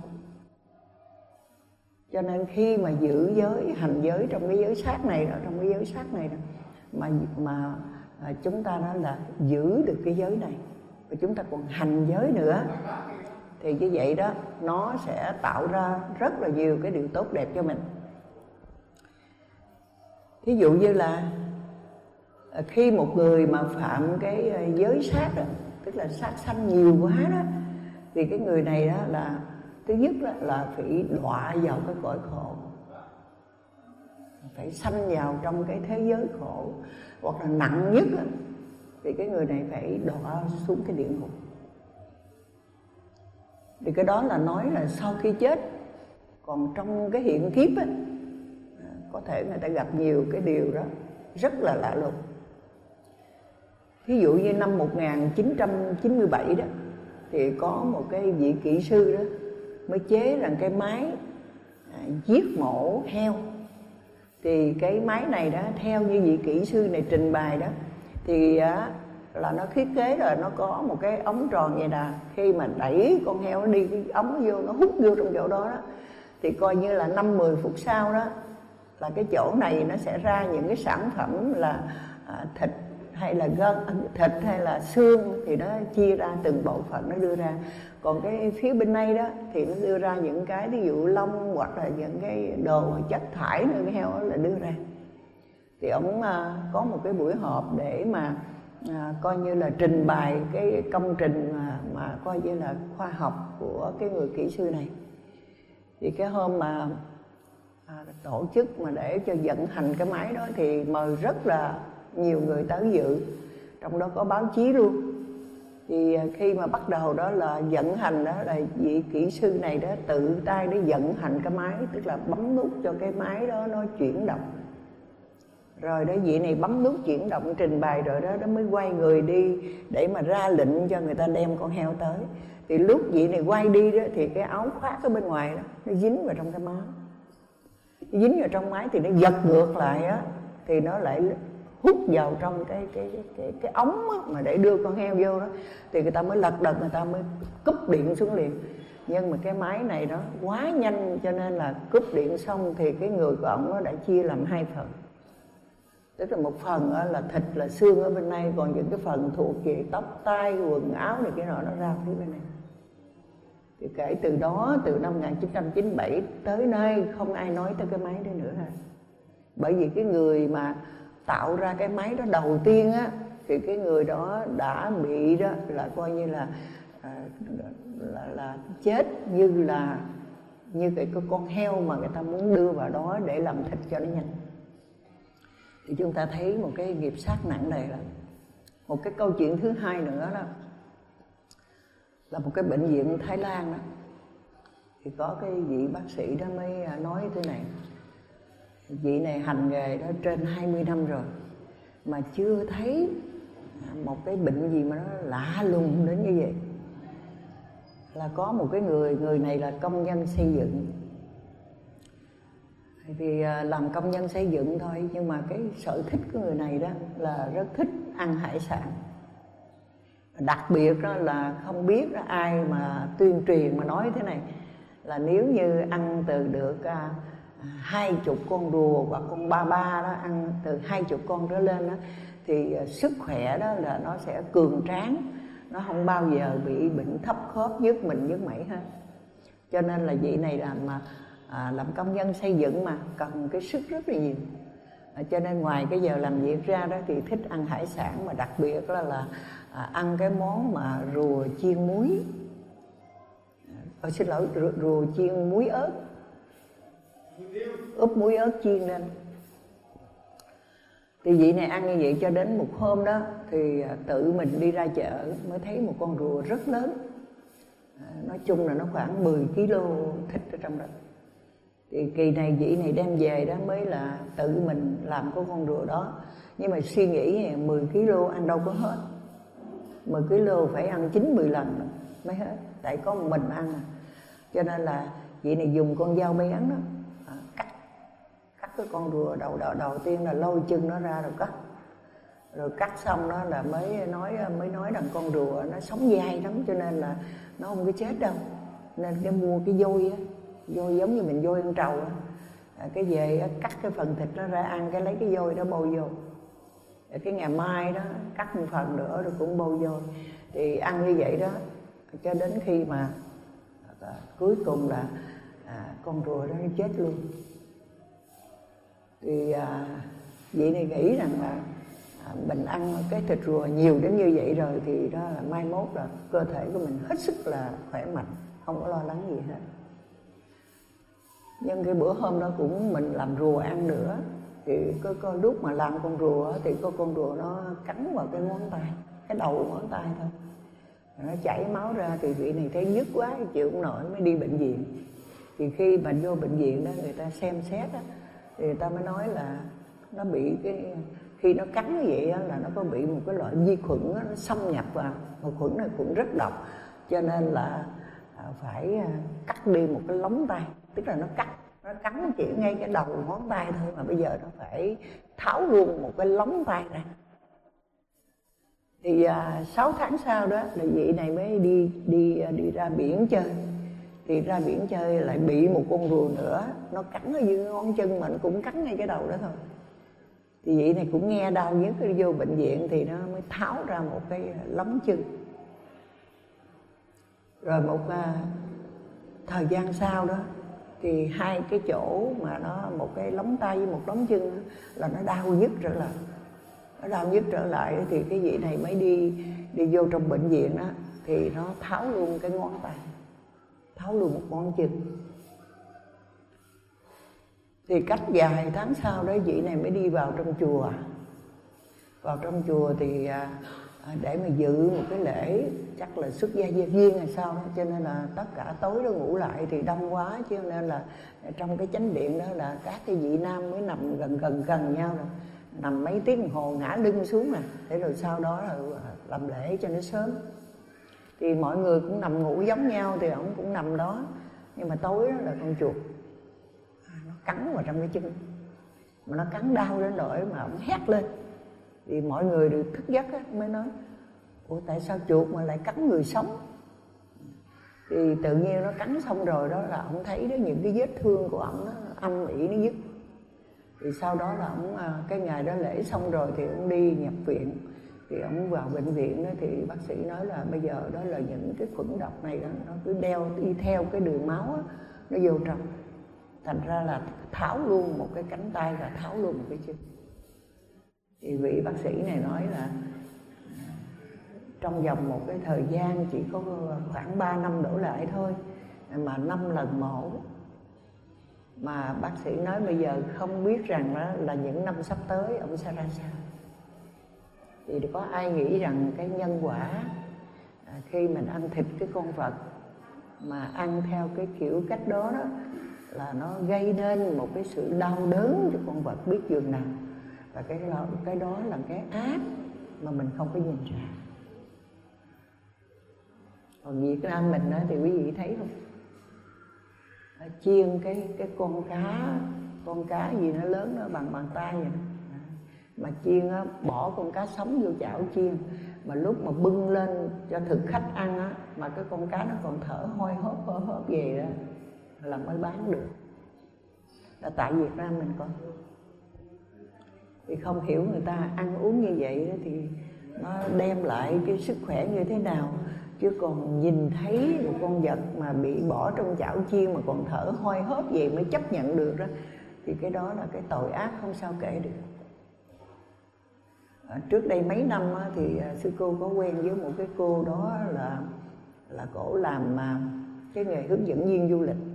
Cho nên khi mà giữ giới, hành giới trong cái giới sát này đó, trong cái giới sát này đó, mà mà à, chúng ta nói là giữ được cái giới này và chúng ta còn hành giới nữa, thì như vậy đó nó sẽ tạo ra rất là nhiều cái điều tốt đẹp cho mình. Thí dụ như là khi một người mà phạm cái giới sát đó, tức là sát sanh nhiều quá đó, thì cái người này đó là thứ nhất đó là phải đọa vào cái cõi khổ, phải sanh vào trong cái thế giới khổ, hoặc là nặng nhất đó, thì cái người này phải đọa xuống cái địa ngục. Thì cái đó là nói là sau khi chết. Còn trong cái hiện kiếp á, có thể người ta gặp nhiều cái điều đó rất là lạ lùng. Ví dụ như năm một nghìn chín trăm chín mươi bảy đó, thì có một cái vị kỹ sư đó mới chế rằng cái máy à, giết mổ heo. Thì cái máy này đó, theo như vị kỹ sư này trình bày đó, thì á, là nó thiết kế rồi, nó có một cái ống tròn vậy nè. Khi mà đẩy con heo nó đi, cái ống nó vô, nó hút vô trong chỗ đó đó, thì coi như là năm mười phút sau đó là cái chỗ này nó sẽ ra những cái sản phẩm là à, thịt hay là gân, thịt hay là xương, thì nó chia ra từng bộ phận nó đưa ra. Còn cái phía bên này đó thì nó đưa ra những cái ví dụ lông hoặc là những cái đồ chất thải nơi cái heo đó là đưa ra. Thì ông à, có một cái buổi họp để mà à, coi như là trình bày cái công trình mà, mà coi như là khoa học của cái người kỹ sư này. Thì cái hôm mà à, tổ chức mà để cho vận hành cái máy đó thì mời rất là nhiều người tới dự, trong đó có báo chí luôn. Thì khi mà bắt đầu đó là vận hành đó, là vị kỹ sư này đó tự tay để vận hành cái máy, tức là bấm nút cho cái máy đó nó chuyển động. Rồi đó vị này bấm nút chuyển động trình bày rồi đó, nó mới quay người đi để mà ra lệnh cho người ta đem con heo tới. Thì lúc vị này quay đi đó thì cái áo khoác ở bên ngoài đó nó dính vào trong cái máy, dính vào trong máy thì nó giật ngược lại á, thì nó lại hút vào trong cái cái cái cái, cái ống á, mà để đưa con heo vô đó, thì người ta mới lật đật, người ta mới cúp điện xuống liền. Nhưng mà cái máy này nó quá nhanh, cho nên là cúp điện xong thì cái người của ổng nó đã chia làm hai phần. Tức là một phần là thịt là xương ở bên này, còn những cái phần thuộc về tóc tai quần áo này cái nọ nó ra phía bên này. Thì kể từ đó, từ năm một nghìn chín trăm chín mươi bảy tới nay không ai nói tới cái máy đó nữa rồi. Bởi vì cái người mà tạo ra cái máy đó đầu tiên á, thì cái người đó đã bị đó là coi như là à, là, là chết như là như cái con heo mà người ta muốn đưa vào đó để làm thịt cho nó nhanh. Thì chúng ta thấy một cái nghiệp sát nặng nề lắm. Một cái câu chuyện thứ hai nữa đó là một cái bệnh viện Thái Lan đó, thì có cái vị bác sĩ đó mới nói thế này: vị này hành nghề đó trên hai mươi năm rồi mà chưa thấy một cái bệnh gì mà nó lạ lùng đến như vậy. Là có một cái người, người này là công nhân xây dựng, thì làm công nhân xây dựng thôi, nhưng mà cái sở thích của người này đó là rất thích ăn hải sản. Đặc biệt đó là không biết đó ai mà tuyên truyền mà nói thế này, là nếu như ăn từ được à, hai chục con rùa hoặc con ba ba đó, ăn từ hai chục con trở lên đó, thì sức khỏe đó là nó sẽ cường tráng, nó không bao giờ bị bệnh thấp khớp, nhức mình nhức mẩy hết. Cho nên là vị này làm mà à, làm công nhân xây dựng mà cần cái sức rất là nhiều. À, cho nên ngoài cái giờ làm việc ra đó thì thích ăn hải sản, mà đặc biệt là, là à, ăn cái món mà rùa chiên muối, à, xin lỗi rùa, rùa chiên muối ớt, ướp muối ớt chiên lên. Thì vị này ăn như vậy cho đến một hôm đó thì tự mình đi ra chợ mới thấy một con rùa rất lớn, à, nói chung là nó khoảng mười ki lô thịt ở trong đó. Thì kỳ này vị này đem về đó mới là tự mình làm cái con rùa đó. Nhưng mà suy nghĩ mười ki lô ăn đâu có hết, mười ki lô phải ăn chín mười lần mới hết, tại có một mình ăn à. Cho nên là vị này dùng con dao bén đó, à, cắt cắt cái con rùa đầu, đầu đầu tiên là lôi chân nó ra rồi cắt, rồi cắt xong đó là mới nói mới nói rằng con rùa nó sống dai lắm, cho nên là nó không có chết đâu, nên cái mua cái vôi á, vôi giống như mình vôi ăn trầu á, à, cái về á, cắt cái phần thịt nó ra ăn, cái lấy cái vôi đó bôi vô cái ngày mai đó cắt một phần nữa rồi cũng bôi vô, thì ăn như vậy đó cho đến khi mà à, cuối cùng là à, con rùa đó nó chết luôn. Thì à, vị này nghĩ rằng là à, mình ăn cái thịt rùa nhiều đến như vậy rồi thì đó là mai mốt là cơ thể của mình hết sức là khỏe mạnh, không có lo lắng gì hết. Nhưng cái bữa hôm đó cũng mình làm rùa ăn nữa, thì có, có lúc mà làm con rùa thì có con rùa nó cắn vào cái ngón tay, cái đầu ngón tay thôi, nó chảy máu ra. Thì vị này thấy nhức quá chịu không nổi mới đi bệnh viện. Thì khi mà vô bệnh viện đó người ta xem xét đó, thì người ta mới nói là nó bị cái, khi nó cắn như vậy đó, là nó có bị một cái loại vi khuẩn đó, nó xâm nhập vào. Một khuẩn này cũng rất độc, cho nên là phải cắt đi một cái lóng tay, tức là nó cắt, nó cắn chỉ ngay cái đầu ngón tay thôi, mà bây giờ nó phải tháo luôn một cái lóng tay ra. Thì à, sáu tháng sau đó là vị này mới đi đi đi ra biển chơi. Thì ra biển chơi lại bị một con rùa nữa, nó cắn ở dưới ngón chân mình, cũng cắn ngay cái đầu đó thôi. Thì vị này cũng nghe đau nhức, đi vô bệnh viện thì nó mới tháo ra một cái lóng chân. Rồi một à, thời gian sau đó thì hai cái chỗ mà nó một cái lóng tay với một lóng chân đó, là nó đau nhức trở lại. Nó đau nhức trở lại thì cái vị này mới đi đi vô trong bệnh viện đó, thì nó tháo luôn cái ngón tay, tháo luôn một ngón chân. Thì cách vài tháng sau đó vị này mới đi vào trong chùa. Vào trong chùa thì à, để mà dự một cái lễ chắc là xuất gia gia viên hay sao đó, cho nên là tất cả tối đó ngủ lại thì đông quá, cho nên là trong cái chánh điện đó là các cái vị nam mới nằm gần gần gần nhau rồi, nằm mấy tiếng đồng hồ ngã lưng xuống nè, để rồi sau đó là làm lễ cho nó sớm. Thì mọi người cũng nằm ngủ giống nhau thì ổng cũng nằm đó, nhưng mà tối đó là con chuột nó cắn vào trong cái chân, mà nó cắn đau đến nỗi mà ổng hét lên. Thì mọi người đều thức giấc á, mới nói ủa tại sao chuột mà lại cắn người sống. Thì tự nhiên nó cắn xong rồi đó là ông thấy đó, những cái vết thương của ổng nó âm ỉ nó dứt. Thì sau đó là ông cái ngày đó lễ xong rồi thì ông đi nhập viện. Thì ông vào bệnh viện đó thì bác sĩ nói là bây giờ đó là những cái khuẩn độc này đó, nó cứ đeo đi theo cái đường máu đó, nó vô trong. Thành ra là tháo luôn một cái cánh tay và tháo luôn một cái chân. Thì vị bác sĩ này nói là trong vòng một cái thời gian chỉ có khoảng ba năm đổ lại thôi, mà năm lần mổ. Mà bác sĩ nói bây giờ không biết rằng đó là những năm sắp tới ông sẽ ra sao. Thì có ai nghĩ rằng cái nhân quả khi mình ăn thịt cái con vật mà ăn theo cái kiểu cách đó đó là nó gây nên một cái sự đau đớn cho con vật biết dường nào. Và cái đó, cái đó là cái ác mà mình không có nhìn ra. Còn Việt Nam mình đó thì quý vị thấy không? Chiên cái cái con cá, con cá gì nó lớn nó bằng bàn tay vậy. Mà chiên á, bỏ con cá sống vô chảo chiên. Mà lúc mà bưng lên cho thực khách ăn á, mà cái con cá nó còn thở hôi hốp hôi hốp về đó là mới bán được. Là tại Việt Nam mình có. Thì không hiểu người ta ăn uống như vậy đó, thì nó đem lại cái sức khỏe như thế nào. Chứ còn nhìn thấy một con vật mà bị bỏ trong chảo chiên mà còn thở hôi hốp vậy mới chấp nhận được đó, thì cái đó là cái tội ác không sao kể được. À, trước đây mấy năm á, thì à, sư cô có quen với một cái cô đó là là cổ làm à, cái nghề hướng dẫn viên du lịch.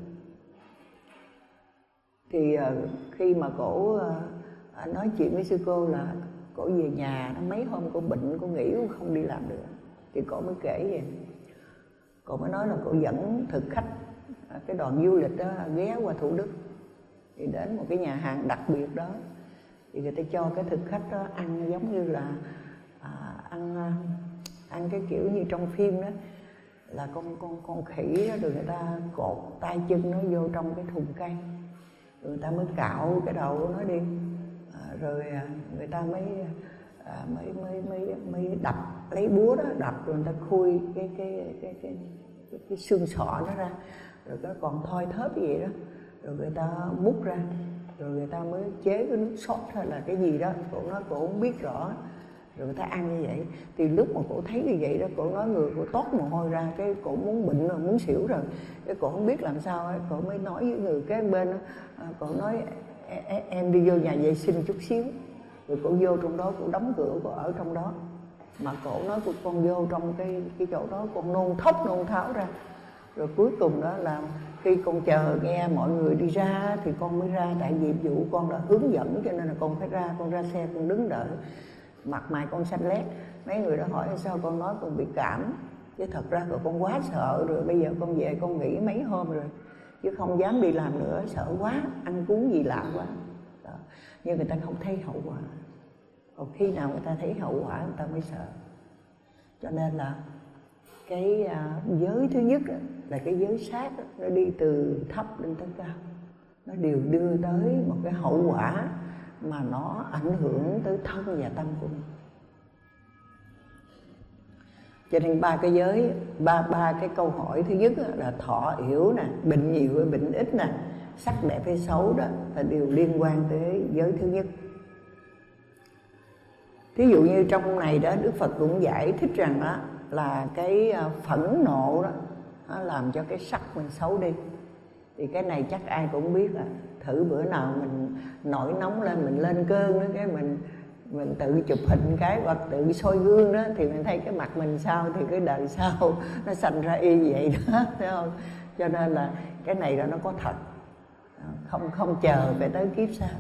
Thì à, khi mà cổ à, nói chuyện với sư cô là cổ về nhà nó mấy hôm cô bệnh, cô nghỉ cô không đi làm được. Thì cổ mới kể vậy, cổ mới nói là cổ dẫn thực khách cái đoàn du lịch đó ghé qua Thủ Đức, thì đến một cái nhà hàng đặc biệt đó, thì người ta cho cái thực khách đó ăn giống như là à, ăn ăn cái kiểu như trong phim đó, là con con con khỉ đó, rồi người ta cột tay chân nó vô trong cái thùng cây, rồi người ta mới cạo cái đầu của nó đi, à, rồi người ta mới à, mới mới mới mới đập, lấy búa đó đập, rồi người ta khui cái cái cái cái cái, cái xương sọ nó ra, rồi nó còn thoi thóp gì đó, rồi người ta múc ra, rồi người ta mới chế cái nước sốt hay là cái gì đó, cổ nói cổ không biết rõ, rồi người ta ăn như vậy. Thì lúc mà cổ thấy như vậy đó, cổ nói người cổ toát mồ hôi ra, cái cổ muốn bệnh rồi, muốn xỉu rồi, cái cổ không biết làm sao ấy, cổ mới nói với người kế bên đó, cổ nói em đi vô nhà vệ sinh chút xíu, rồi cổ vô trong đó, cổ đóng cửa, cổ ở trong đó. Mà cổ nói của con vô trong cái cái chỗ đó, con nôn thốc nôn tháo ra. Rồi cuối cùng đó là khi con chờ nghe mọi người đi ra thì con mới ra, tại vì vụ con đã hướng dẫn cho nên là con phải ra, con ra xe con đứng đợi. Mặt mày con xanh lét, mấy người đó hỏi sao con nói con bị cảm, chứ thật ra rồi con quá sợ rồi, bây giờ con về con nghỉ mấy hôm rồi, chứ không dám đi làm nữa, sợ quá, ăn cuốn gì lạ quá đó. Nhưng người ta không thấy hậu quả, còn khi nào người ta thấy hậu quả người ta mới sợ. Cho nên là cái uh, giới thứ nhất đó, là cái giới sát đó, nó đi từ thấp lên tới cao, nó đều đưa tới một cái hậu quả mà nó ảnh hưởng tới thân và tâm của mình. Cho nên ba cái giới, ba ba cái câu hỏi thứ nhất là thọ yểu nè, bệnh nhiều hay bệnh ít nè, sắc đẹp hay xấu đó là đều liên quan tới giới thứ nhất. Thí dụ như trong này đó, Đức Phật cũng giải thích rằng đó là cái phẫn nộ đó nó làm cho cái sắc mình xấu đi. Thì cái này chắc ai cũng biết à. Thử bữa nào mình nổi nóng lên, mình lên cơn đó, cái mình mình tự chụp hình cái hoặc tự soi gương đó, thì mình thấy cái mặt mình sao thì cái đời sau nó sanh ra y vậy đó, thấy không? Cho nên là cái này là nó có thật, không không chờ phải tới kiếp sau.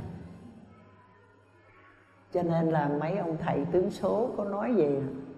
Cho nên là mấy ông thầy tướng số có nói gì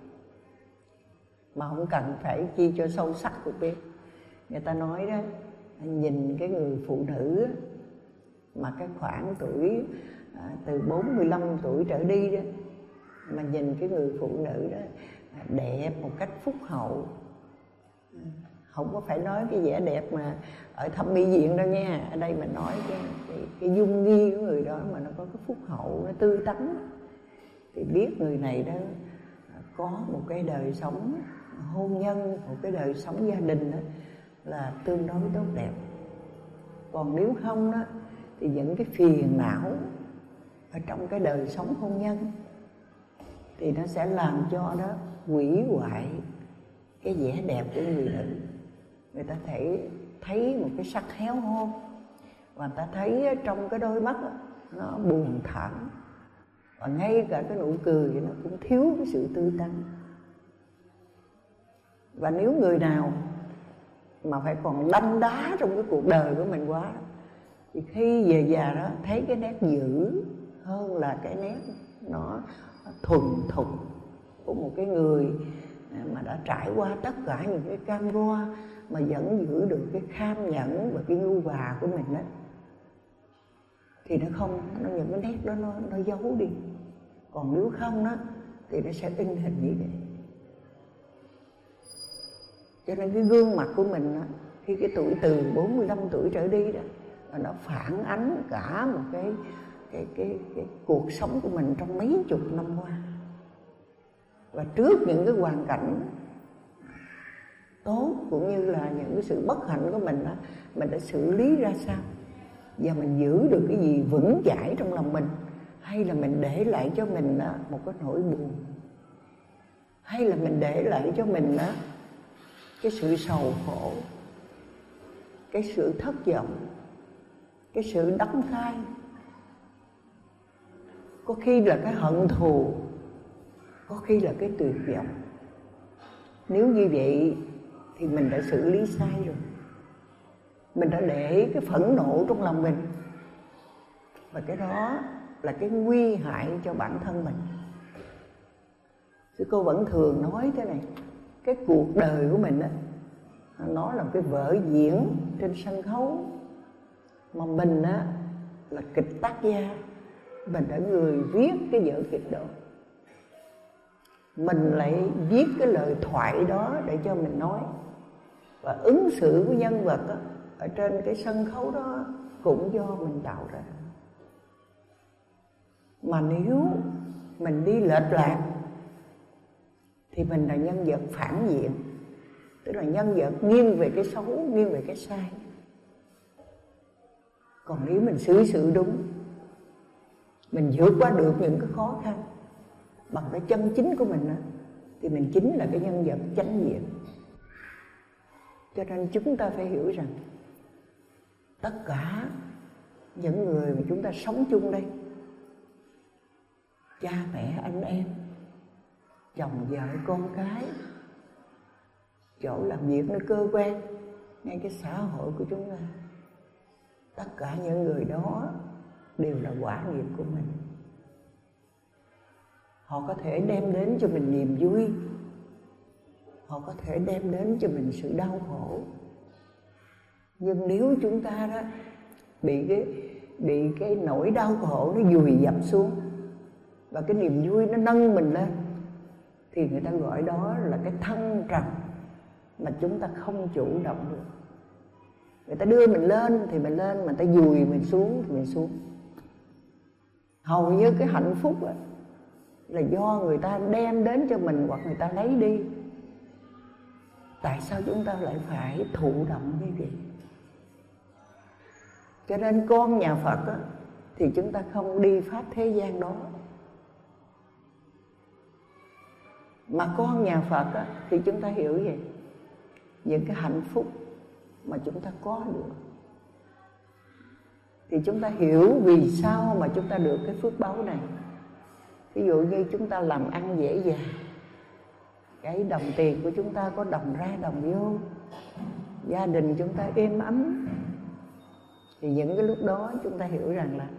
mà không cần phải chi cho sâu sắc được biết. Người ta nói đó, nhìn cái người phụ nữ mà cái khoảng tuổi à, từ bốn mươi lăm tuổi trở đi đó, mà nhìn cái người phụ nữ đó đẹp một cách phúc hậu, không có phải nói cái vẻ đẹp mà ở thẩm mỹ viện đâu nha, ở đây mình nói cái, cái, cái dung nghi của người đó mà nó có cái phúc hậu, nó tươi tắn, thì biết người này đó có một cái đời sống hôn nhân, một cái đời sống gia đình đó là tương đối tốt đẹp. Còn nếu không đó thì những cái phiền não ở trong cái đời sống hôn nhân thì nó sẽ làm cho đó hủy hoại cái vẻ đẹp của người nữ. Người ta thể thấy một cái sắc héo hon, và người ta thấy trong cái đôi mắt đó, nó buồn thảm, và ngay cả cái nụ cười thì nó cũng thiếu cái sự tươi tắn. Và nếu người nào mà phải còn đanh đá trong cái cuộc đời của mình quá, thì khi về già đó thấy cái nét dữ hơn là cái nét nó thuần thục của một cái người mà đã trải qua tất cả những cái cam go mà vẫn giữ được cái kham nhẫn và cái nhu hòa của mình đó, thì nó không, nó những cái nét đó nó, nó giấu đi. Còn nếu không đó thì nó sẽ in hình như vậy. Cho nên cái gương mặt của mình đó, khi cái tuổi từ bốn mươi lăm tuổi trở đi đó, là nó phản ánh cả một cái cái, cái cái cuộc sống của mình trong mấy chục năm qua. Và trước những cái hoàn cảnh tốt cũng như là những cái sự bất hạnh của mình đó, mình đã xử lý ra sao, và mình giữ được cái gì vững chãi trong lòng mình, hay là mình để lại cho mình đó một cái nỗi buồn, hay là mình để lại cho mình đó cái sự sầu khổ, cái sự thất vọng, cái sự đắng cay, có khi là cái hận thù, có khi là cái tuyệt vọng. Nếu như vậy thì mình đã xử lý sai rồi. Mình đã để cái phẫn nộ trong lòng mình, và cái đó là cái nguy hại cho bản thân mình. Sư cô vẫn thường nói thế này, cái cuộc đời của mình á, nó là cái vở diễn trên sân khấu, mà mình á là kịch tác gia, mình là người viết cái vở kịch đó, mình lại viết cái lời thoại đó để cho mình nói, và ứng xử của nhân vật á, ở trên cái sân khấu đó cũng do mình tạo ra. Mà nếu mình đi lệch lạc thì mình là nhân vật phản diện, tức là nhân vật nghiêng về cái xấu, nghiêng về cái sai. Còn nếu mình xử sự đúng, mình vượt qua được những cái khó khăn bằng cái chân chính của mình đó, thì mình chính là cái nhân vật chánh diện. Cho nên chúng ta phải hiểu rằng tất cả những người mà chúng ta sống chung đây, cha mẹ anh em, chồng vợ con cái, chỗ làm việc nơi cơ quan, ngay cái xã hội của chúng ta, tất cả những người đó đều là quả nghiệp của mình. Họ có thể đem đến cho mình niềm vui, họ có thể đem đến cho mình sự đau khổ. Nhưng nếu chúng ta đó bị cái bị cái nỗi đau khổ nó vùi dập xuống và cái niềm vui nó nâng mình lên, thì người ta gọi đó là cái thăng trầm mà chúng ta không chủ động được. Người ta đưa mình lên thì mình lên, mà người ta vùi mình xuống thì mình xuống. Hầu như cái hạnh phúc đó là do người ta đem đến cho mình hoặc người ta lấy đi. Tại sao chúng ta lại phải thụ động như vậy? Cho nên con nhà Phật á, thì chúng ta không đi pháp thế gian đó. Mà con nhà Phật á, thì chúng ta hiểu gì? Những cái hạnh phúc mà chúng ta có được, thì chúng ta hiểu vì sao mà chúng ta được cái phước báu này. Ví dụ như chúng ta làm ăn dễ dàng, cái đồng tiền của chúng ta có đồng ra đồng vô, gia đình chúng ta êm ấm, thì những cái lúc đó chúng ta hiểu rằng là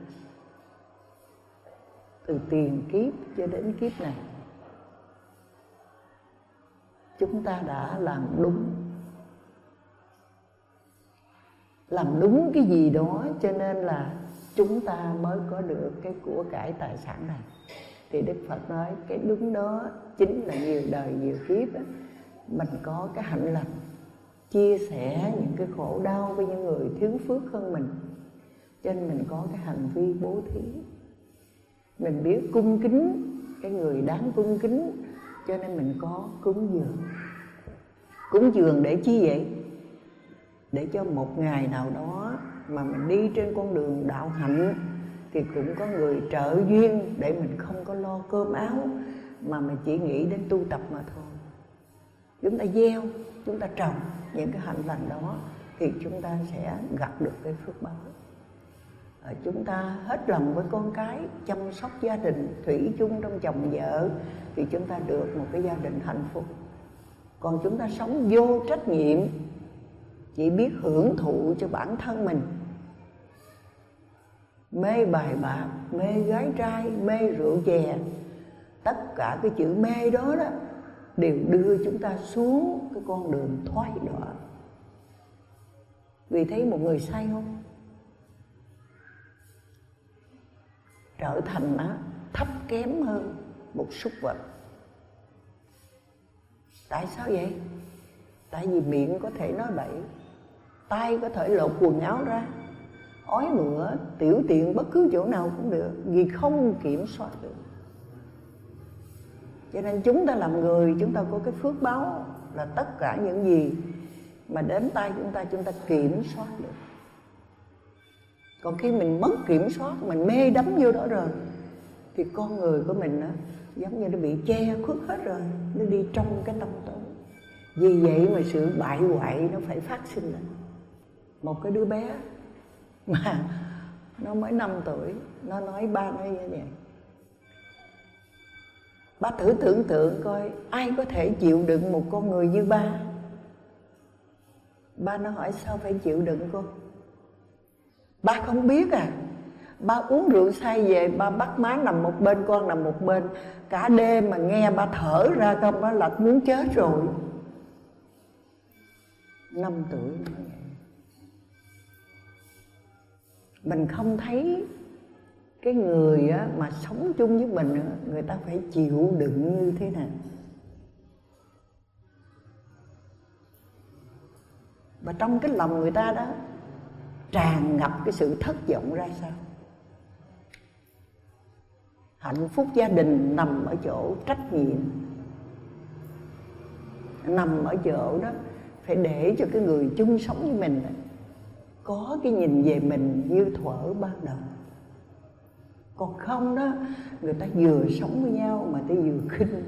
từ tiền kiếp cho đến kiếp này chúng ta đã làm đúng làm đúng cái gì đó, cho nên là chúng ta mới có được cái của cải tài sản này. Thì Đức Phật nói cái đúng đó chính là nhiều đời nhiều kiếp đó, mình có cái hạnh lành, chia sẻ những cái khổ đau với những người thiếu phước hơn mình, cho nên mình có cái hành vi bố thí. Mình biết cung kính cái người đáng cung kính, cho nên mình có cúng dường. Cúng dường để chi vậy? Để cho một ngày nào đó mà mình đi trên con đường đạo hạnh thì cũng có người trợ duyên để mình không có lo cơm áo, mà mình chỉ nghĩ đến tu tập mà thôi. Chúng ta gieo, chúng ta trồng những cái hạnh lành đó thì chúng ta sẽ gặp được cái phước báo. Chúng ta hết lòng với con cái, chăm sóc gia đình, thủy chung trong chồng vợ, thì chúng ta được một cái gia đình hạnh phúc. Còn chúng ta sống vô trách nhiệm, chỉ biết hưởng thụ cho bản thân mình, mê bài bạc, mê gái trai, mê rượu chè, tất cả cái chữ mê đó đó đều đưa chúng ta xuống cái con đường thoái đọa. Vì thấy một người say không, trở thành á, thấp kém hơn một súc vật. Tại sao vậy? Tại vì miệng có thể nói bậy, tay có thể lột quần áo ra, ói mửa, tiểu tiện bất cứ chỗ nào cũng được, vì không kiểm soát được. Cho nên chúng ta làm người, chúng ta có cái phước báo là tất cả những gì mà đến tay chúng ta, chúng ta kiểm soát được. Còn khi mình mất kiểm soát, mình mê đắm vô đó rồi, thì con người của mình đó, giống như nó bị che khuất hết rồi, nó đi trong cái tâm tối. Vì vậy mà sự bại hoại nó phải phát sinh lên. Một cái đứa bé mà nó mới năm tuổi, nó nói ba nó như vậy: ba thử tưởng tượng coi ai có thể chịu đựng một con người như ba. Ba nó hỏi sao phải chịu đựng con? Ba không biết à. Ba uống rượu say về, ba bắt má nằm một bên, con nằm một bên, cả đêm mà nghe ba thở ra không đó là muốn chết rồi. Năm tuổi nói vậy. Mình không thấy cái người á, mà sống chung với mình á, người ta phải chịu đựng như thế nào. Và trong cái lòng người ta đó tràn ngập cái sự thất vọng ra sao. Hạnh phúc gia đình nằm ở chỗ trách nhiệm, nằm ở chỗ đó phải để cho cái người chung sống với mình có cái nhìn về mình như thuở ban đầu. Còn không đó, người ta vừa sống với nhau mà người ta vừa khinh,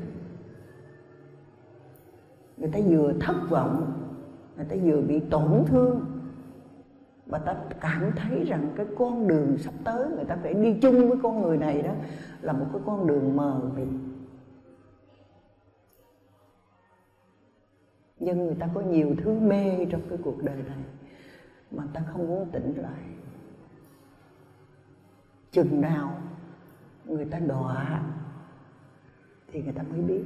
người ta vừa thất vọng, người ta vừa bị tổn thương, và ta cảm thấy rằng cái con đường sắp tới người ta phải đi chung với con người này đó là một cái con đường mờ mịt. Nhưng người ta có nhiều thứ mê trong cái cuộc đời này mà ta không muốn tỉnh lại. Chừng nào người ta đọa thì người ta mới biết.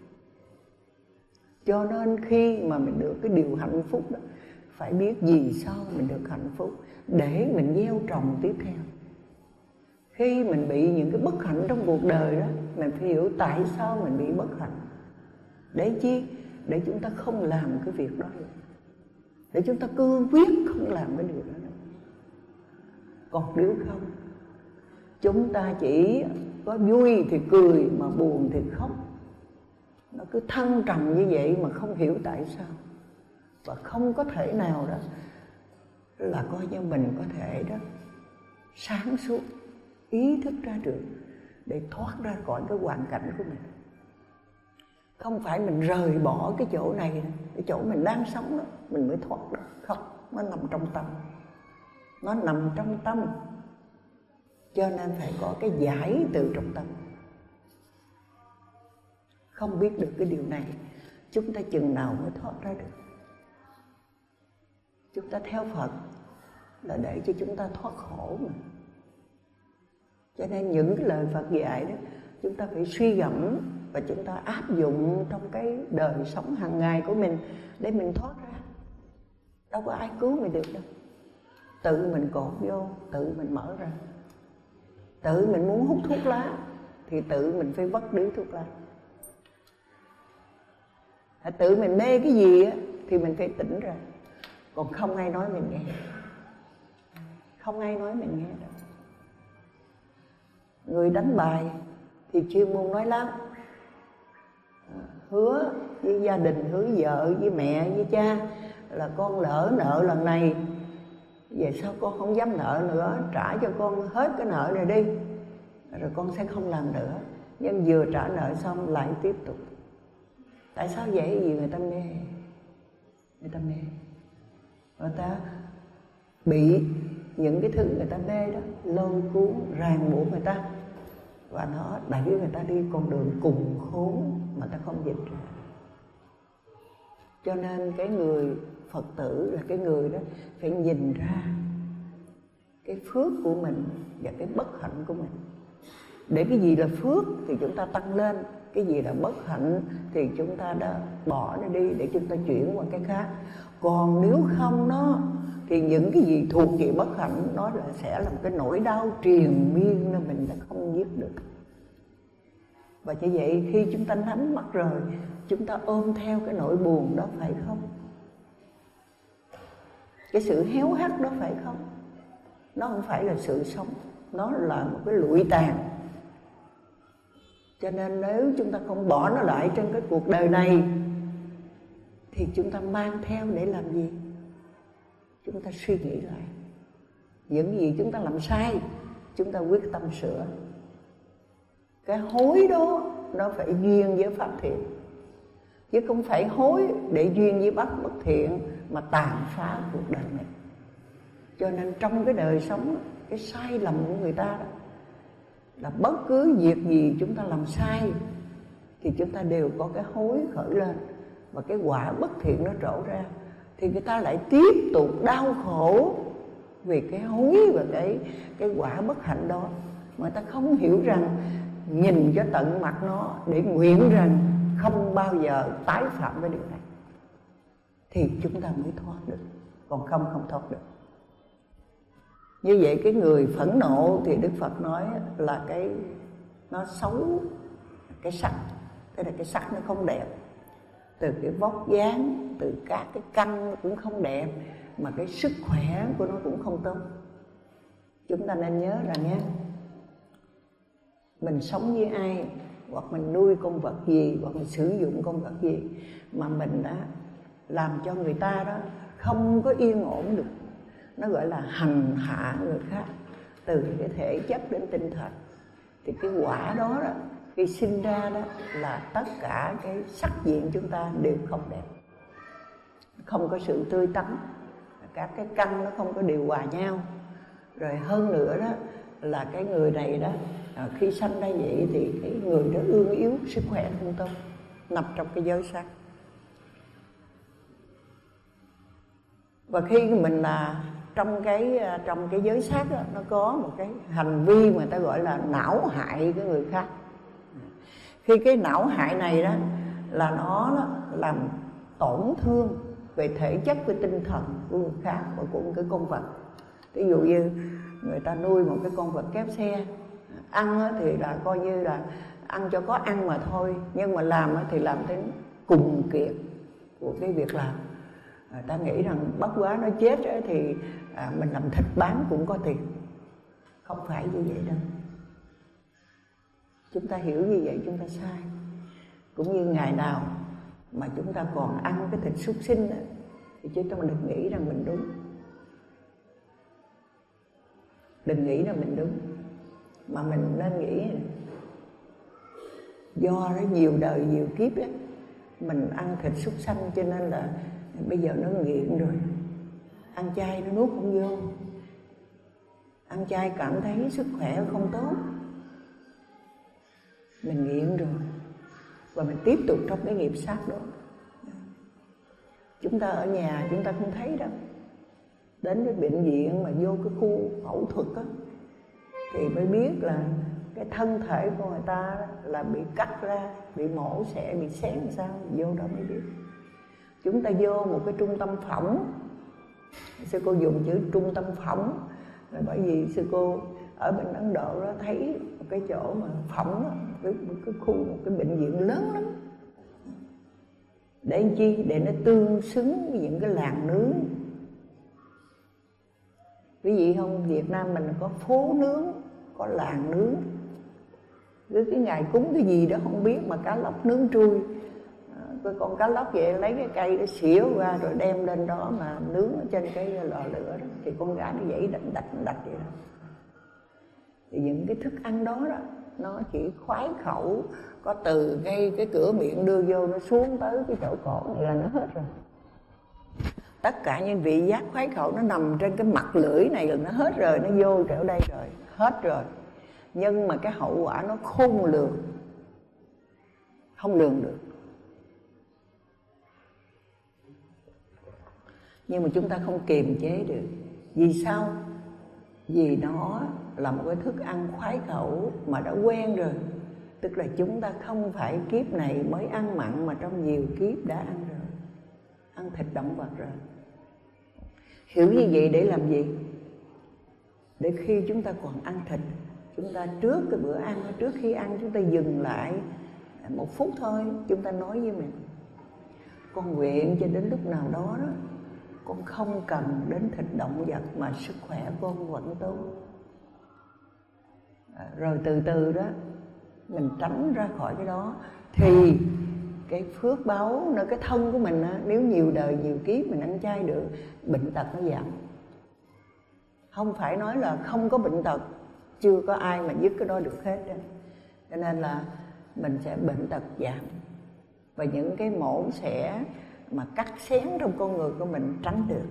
Cho nên khi mà mình được cái điều hạnh phúc đó, phải biết vì sao mình được hạnh phúc để mình gieo trồng tiếp theo. Khi mình bị những cái bất hạnh trong cuộc đời đó, mình phải hiểu tại sao mình bị bất hạnh. Để chi? Để chúng ta không làm cái việc đó nữa. Để chúng ta cương quyết không làm cái điều đó nữa. Còn nếu không, chúng ta chỉ có vui thì cười mà buồn thì khóc. Nó cứ thăng trầm như vậy mà không hiểu tại sao. Và không có thể nào đó là coi như mình có thể đó sáng suốt, ý thức ra được để thoát ra khỏi cái hoàn cảnh của mình. Không phải mình rời bỏ cái chỗ này, cái chỗ mình đang sống đó, mình mới thoát được. Không, nó nằm trong tâm. Nó nằm trong tâm. Cho nên phải có cái giải từ trong tâm. Không biết được cái điều này, chúng ta chừng nào mới thoát ra được. Chúng ta theo Phật là để cho chúng ta thoát khổ mà. Cho nên những cái lời Phật dạy đó, chúng ta phải suy gẫm và chúng ta áp dụng trong cái đời sống hàng ngày của mình để mình thoát ra. Đâu có ai cứu mình được đâu. Tự mình cột vô, tự mình mở ra. Tự mình muốn hút thuốc lá thì tự mình phải vất điếu thuốc lá. Tự mình mê cái gì á thì mình phải tỉnh ra. Còn không ai nói mình nghe. Không ai nói mình nghe đâu. Người đánh bài thì chuyên môn nói lắm. Hứa với gia đình, hứa vợ, với mẹ, với cha là con lỡ nợ lần này, về sau con không dám nợ nữa, trả cho con hết cái nợ này đi, rồi con sẽ không làm nữa. Nhưng vừa trả nợ xong lại tiếp tục. Tại sao vậy? Vì người ta mê. Người ta mê. Người ta bị những cái thứ người ta mê đó lôi cuốn, ràng buộc người ta, và nó đẩy người ta đi con đường cùng khốn mà ta không dịch ra. Cho nên cái người Phật tử là cái người đó phải nhìn ra cái phước của mình và cái bất hạnh của mình. Để cái gì là phước thì chúng ta tăng lên, cái gì là bất hạnh thì chúng ta đã bỏ nó đi để chúng ta chuyển qua cái khác. Còn nếu không nó thì những cái gì thuộc về bất hạnh nó là sẽ là một cái nỗi đau triền miên nên mình đã không dứt được. Và như vậy khi chúng ta nắm bắt rồi, chúng ta ôm theo cái nỗi buồn đó, phải không? Cái sự héo hắt đó, phải không? Nó không phải là sự sống, nó là một cái lụi tàn. Cho nên nếu chúng ta không bỏ nó lại trên cái cuộc đời này thì chúng ta mang theo để làm gì? Chúng ta suy nghĩ lại. Những gì chúng ta làm sai, chúng ta quyết tâm sửa. Cái hối đó nó phải duyên với pháp thiện, chứ không phải hối để duyên với bất bất thiện mà tàn phá cuộc đời này. Cho nên trong cái đời sống, cái sai lầm của người ta đó là bất cứ việc gì chúng ta làm sai thì chúng ta đều có cái hối khởi lên, và cái quả bất thiện nó trổ ra, thì người ta lại tiếp tục đau khổ vì cái hối và cái, cái quả bất hạnh đó. Mà người ta không hiểu rằng nhìn cho tận mặt nó để nguyện rằng không bao giờ tái phạm với điều này thì chúng ta mới thoát được. Còn không, không thoát được. Như vậy cái người phẫn nộ thì Đức Phật nói là cái nó xấu, cái sắc, tức là cái sắc nó không đẹp. Từ cái vóc dáng, từ các cái căn cũng không đẹp, mà cái sức khỏe của nó cũng không tốt. Chúng ta nên nhớ rằng nha, mình sống với ai, hoặc mình nuôi con vật gì, hoặc mình sử dụng con vật gì mà mình đã làm cho người ta đó không có yên ổn được, nó gọi là hành hạ người khác từ cái thể chất đến tinh thần. Thì cái quả đó, đó khi sinh ra đó là tất cả cái sắc diện chúng ta đều không đẹp, không có sự tươi tắn, các cái căn nó không có điều hòa nhau. Rồi hơn nữa đó là cái người này đó khi sanh ra vậy thì cái người đó ương yếu, sức khỏe không tốt, nằm trong cái giới sắc. Và khi mình là trong cái trong cái giới sắc đó, nó có một cái hành vi mà ta gọi là não hại cái người khác. Khi cái não hại này đó là nó, nó làm tổn thương về thể chất, về tinh thần của người khác và của một cái con vật. Ví dụ như người ta nuôi một cái con vật kép xe, ăn thì là coi như là ăn cho có ăn mà thôi, nhưng mà làm thì làm đến cùng kiệt của cái việc làm. Người ta nghĩ rằng bất quá nó chết thì à, mình làm thịt bán cũng có tiền. Không phải như vậy đâu. Chúng ta hiểu như vậy chúng ta sai. Cũng như ngày nào mà chúng ta còn ăn cái thịt súc sinh đó, thì chúng ta đừng nghĩ rằng mình đúng. Đừng nghĩ rằng mình đúng, mà mình nên nghĩ do đó nhiều đời nhiều kiếp đó, mình ăn thịt súc sanh cho nên là bây giờ nó nghiện rồi. Ăn chay nó nuốt không vô, ăn chay cảm thấy sức khỏe không tốt, mình nghiện rồi và mình tiếp tục trong cái nghiệp sát đó. Chúng ta ở nhà chúng ta không thấy đâu, đến cái bệnh viện mà vô cái khu phẫu thuật á thì mới biết là cái thân thể của người ta là bị cắt ra, bị mổ xẻ, bị xén làm sao, vô đó mới biết. Chúng ta vô một cái trung tâm phỏng, sư cô dùng chữ trung tâm phỏng là bởi vì sư cô ở bên Ấn Độ đó thấy một cái chỗ mà phỏng đó, một, một cái khu, một cái bệnh viện lớn lắm. Để làm chi? Để nó tương xứng với những cái làng nướng. Quý vị không, Việt Nam mình có phố nướng, có làng nướng. Cứ cái ngày cúng cái gì đó không biết mà cá lóc nướng trui. Cái con cá lóc vậy lấy cái cây nó xỉu ra rồi đem lên đó mà nướng ở trên cái lò lửa đó. Thì con gái nó dậy đạch đạch đạch vậy đó. Thì những cái thức ăn đó đó nó chỉ khoái khẩu, có từ ngay cái cửa miệng đưa vô nó xuống tới cái chỗ cổ này là nó hết rồi. Tất cả những vị giác khoái khẩu nó nằm trên cái mặt lưỡi này là nó hết rồi, nó vô chỗ đây rồi, hết rồi. Nhưng mà cái hậu quả nó khôn lường, không lường được. Nhưng mà chúng ta không kiềm chế được. Vì sao? Vì nó là một cái thức ăn khoái khẩu mà đã quen rồi. Tức là chúng ta không phải kiếp này mới ăn mặn, mà trong nhiều kiếp đã ăn rồi, ăn thịt động vật rồi. Hiểu như vậy để làm gì? Để khi chúng ta còn ăn thịt, chúng ta trước cái bữa ăn, trước khi ăn chúng ta dừng lại một phút thôi, chúng ta nói với mình: con nguyện cho đến lúc nào đó đó con không cần đến thịt động vật mà sức khỏe con vẫn tốt. À, rồi từ từ đó mình tránh ra khỏi cái đó thì cái phước báu nơi cái thân của mình á, nếu nhiều đời nhiều kiếp mình ăn chay được, bệnh tật nó giảm. Không phải nói là không có bệnh tật, chưa có ai mà dứt cái đó được hết đó. Cho nên là mình sẽ bệnh tật giảm, và những cái mổ xẻ mà cắt xén trong con người của mình tránh được.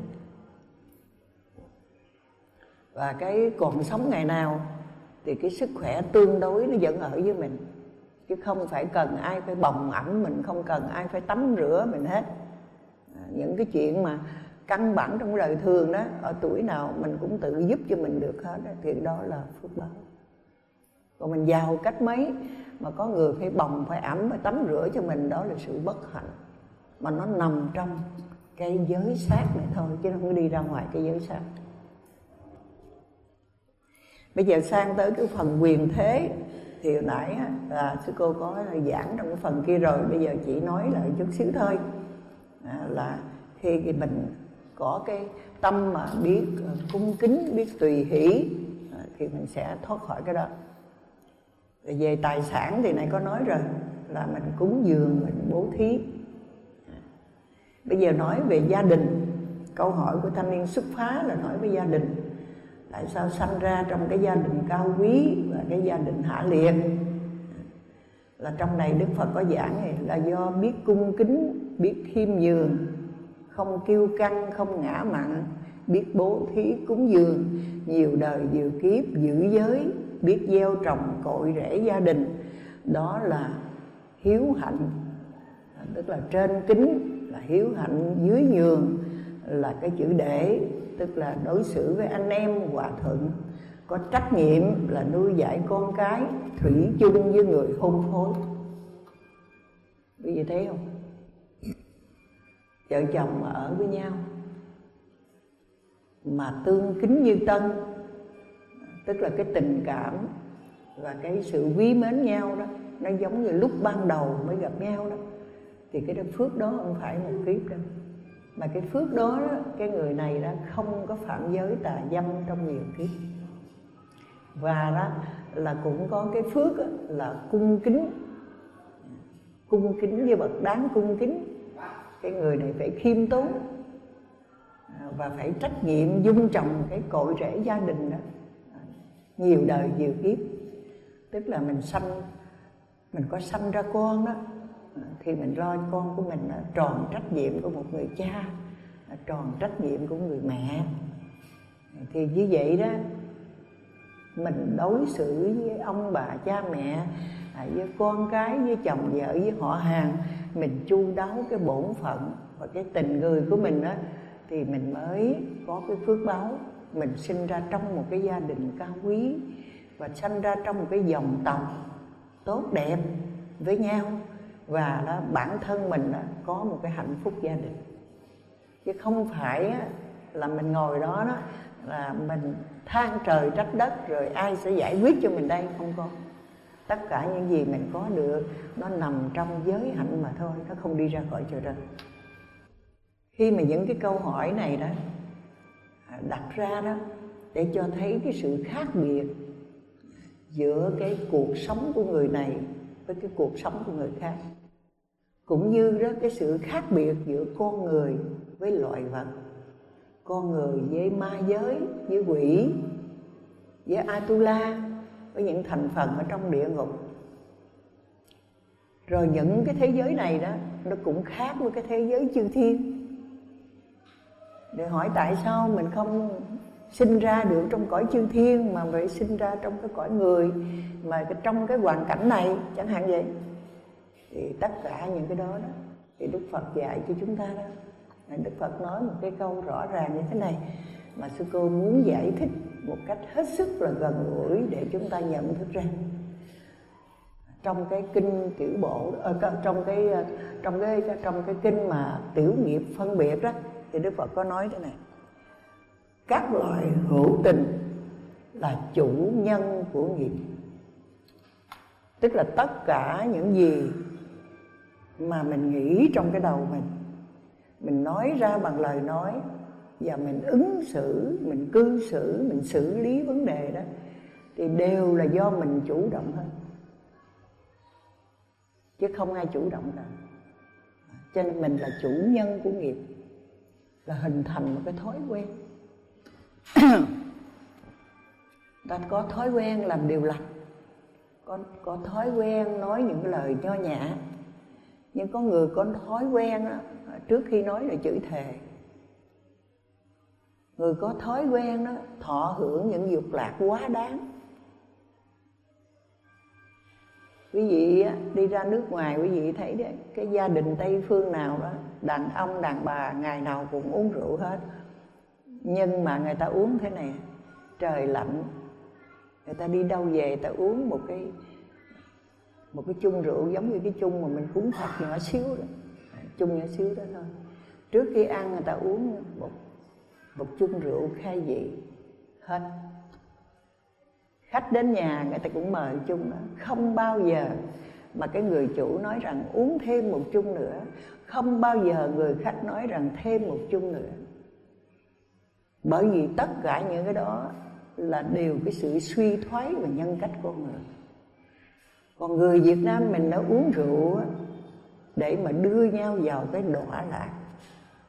Và cái còn sống ngày nào thì cái sức khỏe tương đối nó vẫn ở với mình, chứ không phải cần ai phải bồng ẵm mình, không cần ai phải tắm rửa mình hết. À, những cái chuyện mà căn bản trong đời thường đó, ở tuổi nào mình cũng tự giúp cho mình được hết đó, thì đó là phước báo. Còn mình giàu cách mấy mà có người phải bồng, phải ẵm, phải tắm rửa cho mình, đó là sự bất hạnh. Mà nó nằm trong cái giới sát này thôi, chứ không có đi ra ngoài cái giới sát. Bây giờ sang tới cái phần quyền thế. Thì hồi nãy là sư cô có giảng trong cái phần kia rồi, bây giờ chỉ nói lại chút xíu thôi. À, là khi mình có cái tâm mà biết cung kính, biết tùy hỷ, à, thì mình sẽ thoát khỏi cái đó. Rồi về tài sản thì này có nói rồi, là mình cúng dường, mình bố thí. À, bây giờ nói về gia đình câu hỏi của thanh niên xuất phá là nói với gia đình, tại sao sanh ra trong cái gia đình cao quý và cái gia đình hạ liệt? Là trong này Đức Phật có giảng này, là do biết cung kính, biết khiêm nhường, không kiêu căng, không ngã mạn, biết bố thí cúng dường, nhiều đời nhiều kiếp giữ giới, biết gieo trồng cội rễ gia đình. Đó là hiếu hạnh, tức là trên kính là hiếu hạnh, dưới nhường là cái chữ để, tức là đối xử với anh em hòa thuận, có trách nhiệm là nuôi dạy con cái, thủy chung với người hôn phối. Quý vị thấy không? Vợ chồng mà ở với nhau mà tương kính như tân, tức là cái tình cảm và cái sự quý mến nhau đó, nó giống như lúc ban đầu mới gặp nhau đó, thì cái đó phước đó không phải một kiếp đâu. Mà cái phước đó, đó cái người này đã không có phạm giới tà dâm trong nhiều kiếp. Và đó là cũng có cái phước đó, là cung kính, cung kính với bậc đáng cung kính. Cái người này phải khiêm tốn và phải trách nhiệm dung trồng cái cội rễ gia đình đó, nhiều đời nhiều kiếp. Tức là mình sanh, mình có sanh ra con đó, thì mình lo con của mình tròn trách nhiệm của một người cha, tròn trách nhiệm của người mẹ. Thì như vậy đó, mình đối xử với ông bà cha mẹ, với con cái, với chồng vợ, với họ hàng, mình chu đáo cái bổn phận và cái tình người của mình đó, thì mình mới có cái phước báo. Mình sinh ra trong một cái gia đình cao quý và sinh ra trong một cái dòng tộc tốt đẹp với nhau, và đó, bản thân mình đó, có một cái hạnh phúc gia đình. Chứ không phải là mình ngồi đó, đó là mình than trời trách đất rồi ai sẽ giải quyết cho mình đây, không có. Tất cả những gì mình có được nó nằm trong giới hạnh mà thôi, nó không đi ra khỏi trời đất. Khi mà những cái câu hỏi này đó đặt ra đó, để cho thấy cái sự khác biệt giữa cái cuộc sống của người này với cái cuộc sống của người khác, cũng như đó cái sự khác biệt giữa con người với loài vật, con người với ma giới, với quỷ, với Atula, với những thành phần ở trong địa ngục. Rồi những cái thế giới này đó, nó cũng khác với cái thế giới chư thiên. Để hỏi tại sao mình không sinh ra được trong cõi chư thiên mà phải sinh ra trong cái cõi người, mà trong cái hoàn cảnh này chẳng hạn vậy. Thì tất cả những cái đó đó thì Đức Phật dạy cho chúng ta đó. Đức Phật nói một cái câu rõ ràng như thế này mà sư cô muốn giải thích một cách hết sức là gần gũi để chúng ta nhận thức ra. Trong cái kinh tiểu bộ, trong cái trong cái trong cái kinh mà tiểu nghiệp phân biệt đó, thì Đức Phật có nói thế này: các loại hữu tình là chủ nhân của nghiệp. Tức là tất cả những gì mà mình nghĩ trong cái đầu mình, mình nói ra bằng lời nói, và mình ứng xử, mình cư xử, mình xử lý vấn đề đó, thì đều là do mình chủ động hết, chứ không ai chủ động cả. Cho nên mình là chủ nhân của nghiệp, là hình thành một cái thói quen. Ta có thói quen làm điều lành, có, có thói quen nói những lời nho nhã, nhưng có người có thói quen đó, trước khi nói là chửi thề. Người có thói quen đó thọ hưởng những dục lạc quá đáng. Quý vị đi ra nước ngoài, quý vị thấy đấy, cái gia đình Tây phương nào đó, đàn ông đàn bà ngày nào cũng uống rượu hết. Nhưng mà người ta uống thế này: trời lạnh, người ta đi đâu về, người ta uống một cái một cái chung rượu giống như cái chung mà mình cúng Phật nhỏ xíu đó, chung nhỏ xíu đó thôi. Trước khi ăn người ta uống một một chung rượu khai vị hết. Khách đến nhà người ta cũng mời chung đó. Không bao giờ mà cái người chủ nói rằng uống thêm một chung nữa, không bao giờ người khách nói rằng thêm một chung nữa. Bởi vì tất cả những cái đó là đều cái sự suy thoái về nhân cách con người. Còn người Việt Nam mình đã uống rượu để mà đưa nhau vào cái đọa lạc,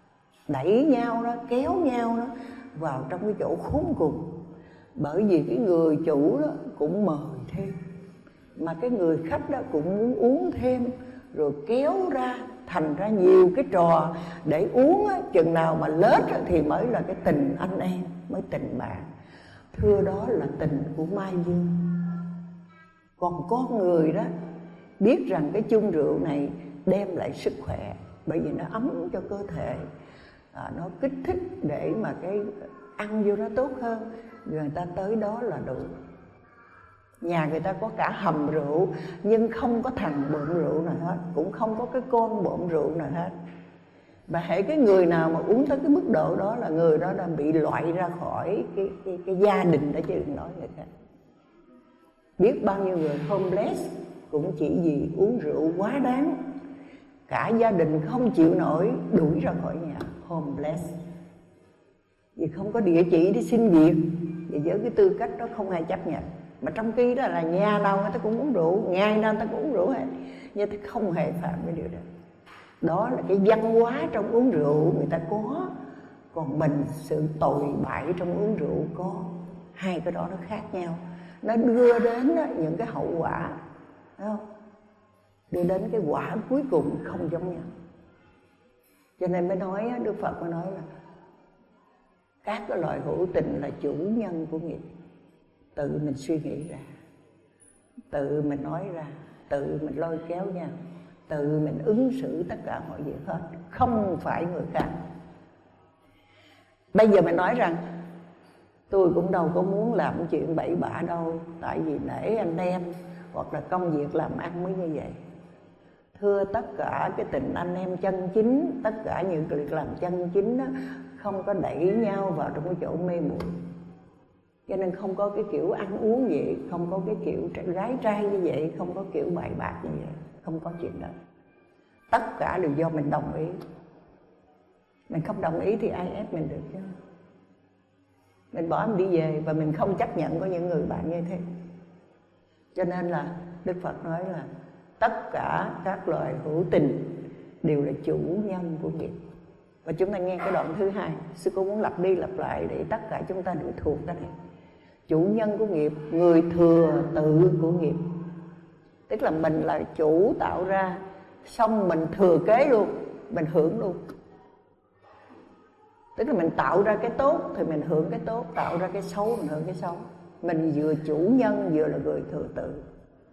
đẩy nhau đó, kéo nhau đó vào trong cái chỗ khốn cùng. Bởi vì cái người chủ đó cũng mời thêm, mà cái người khách đó cũng muốn uống thêm, rồi kéo ra thành ra nhiều cái trò để uống á, chừng nào mà lết á, thì mới là cái tình anh em, mới tình bạn. Thưa, đó là tình của Mai Dương. Còn con người đó biết rằng cái chung rượu này đem lại sức khỏe, bởi vì nó ấm cho cơ thể, à, nó kích thích để mà cái ăn vô nó tốt hơn, người ta tới đó là đủ. Nhà người ta có cả hầm rượu nhưng không có thằng bộm rượu nào hết, cũng không có cái con bộm rượu nào hết. Và hễ cái người nào mà uống tới cái mức độ đó là người đó đã bị loại ra khỏi cái, cái, cái gia đình đó, chứ đừng nói người khác. Biết bao nhiêu người homeless cũng chỉ vì uống rượu quá đáng, cả gia đình không chịu nổi đuổi ra khỏi nhà. Homeless vì không có địa chỉ để xin việc, vì với cái tư cách đó không ai chấp nhận. Mà trong khi đó là nhà nào người ta cũng uống rượu, ngày nào người ta cũng uống rượu hết, nhưng ta không hề phạm cái điều đó. Đó là cái văn hóa trong uống rượu người ta có, còn mình sự tồi bại trong uống rượu có. Hai cái đó nó khác nhau, nó đưa đến những cái hậu quả, thấy không? Đưa đến cái quả cuối cùng không giống nhau. Cho nên mới nói, Đức Phật mới nói là các cái loại hữu tình là chủ nhân của nghiệp. Tự mình suy nghĩ ra, tự mình nói ra, tự mình lôi kéo nhau, tự mình ứng xử tất cả mọi việc hết, không phải người khác. Bây giờ mình nói rằng tôi cũng đâu có muốn làm chuyện bậy bạ đâu, tại vì nể anh em hoặc là công việc làm ăn mới như vậy. Thưa, tất cả cái tình anh em chân chính, tất cả những việc làm chân chính đó, không có đẩy nhau vào trong cái chỗ mê muội. Cho nên không có cái kiểu ăn uống vậy, không có cái kiểu gái trai như vậy, không có kiểu bài bạc như vậy, không có chuyện đó. Tất cả đều do mình đồng ý. Mình không đồng ý thì ai ép mình được chứ. Mình bỏ mình đi về và mình không chấp nhận có những người bạn như thế. Cho nên là Đức Phật nói là tất cả các loài hữu tình đều là chủ nhân của nghiệp. Và chúng ta nghe cái đoạn thứ hai, sư cô muốn lặp đi lặp lại để tất cả chúng ta được thuộc cái này. Chủ nhân của nghiệp, người thừa tự của nghiệp. Tức là mình là chủ tạo ra, xong mình thừa kế luôn, mình hưởng luôn. Tức là mình tạo ra cái tốt thì mình hưởng cái tốt, tạo ra cái xấu mình hưởng cái xấu. Mình vừa chủ nhân vừa là người thừa tự.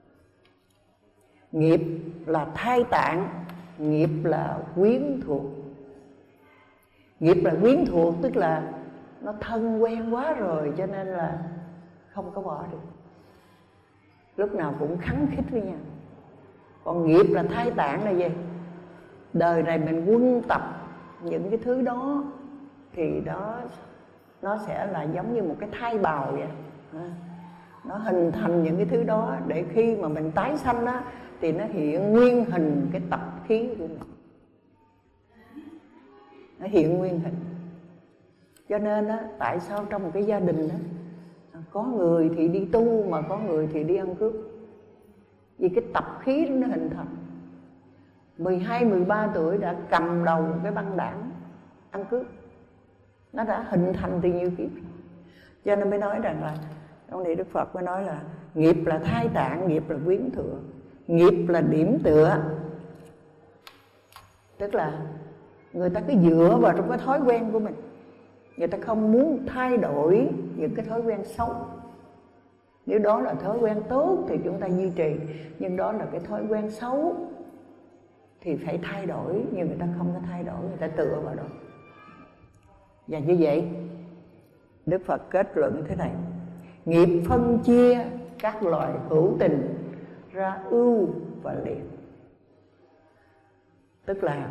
Nghiệp là thai tạng, nghiệp là quyến thuộc. Nghiệp là quyến thuộc, tức là nó thân quen quá rồi, cho nên là không có bỏ được, lúc nào cũng khắng khích với nhau. Còn nghiệp là thai tạng là gì? Đời này mình quân tập những cái thứ đó thì đó nó sẽ là giống như một cái thai bào vậy. Nó hình thành những cái thứ đó để khi mà mình tái sanh á thì nó hiện nguyên hình cái tập khí của mình, nó hiện nguyên hình. Cho nên á, tại sao trong một cái gia đình á, có người thì đi tu mà có người thì đi ăn cướp? Vì cái tập khí nó hình thành. Mười hai, mười ba tuổi đã cầm đầu một cái băng đảng ăn cướp, nó đã hình thành từ nhiều kiếp. Cho nên mới nói rằng là trong này Đức Phật mới nói là nghiệp là thai tạng, nghiệp là quyến thừa. Nghiệp là điểm tựa, tức là người ta cứ dựa vào trong cái thói quen của mình, người ta không muốn thay đổi những cái thói quen xấu. Nếu đó là thói quen tốt thì chúng ta duy trì, nhưng đó là cái thói quen xấu thì phải thay đổi, nhưng người ta không có thay đổi, người ta tựa vào đó. Và như vậy Đức Phật kết luận như thế này: nghiệp phân chia các loài hữu tình ra ưu và liệt. Tức là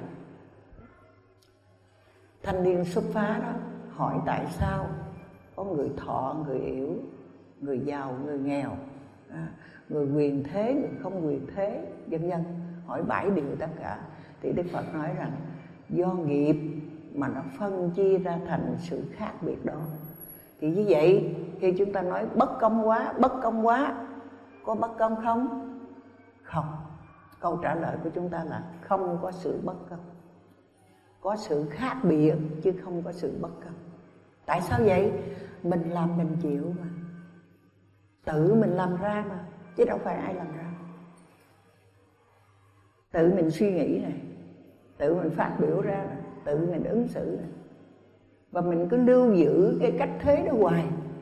thanh niên xuất phá đó hỏi tại sao có người thọ, người yếu, người giàu, người nghèo, người quyền thế, người không quyền thế, vân vân, hỏi bảy điều tất cả. Thì Đức Phật nói rằng do nghiệp mà nó phân chia ra thành sự khác biệt đó. Thì như vậy khi chúng ta nói bất công quá, bất công quá, có bất công không? Không. Câu trả lời của chúng ta là không có sự bất công. có sự khác biệt chứ không có sự bất công. Tại sao vậy? Mình làm mình chịu mà, tự mình làm ra mà, chứ đâu phải ai làm ra. Tự mình suy nghĩ này, tự mình phát biểu ra này, tự mình ứng xử này. Và mình cứ lưu giữ cái cách thế đó hoài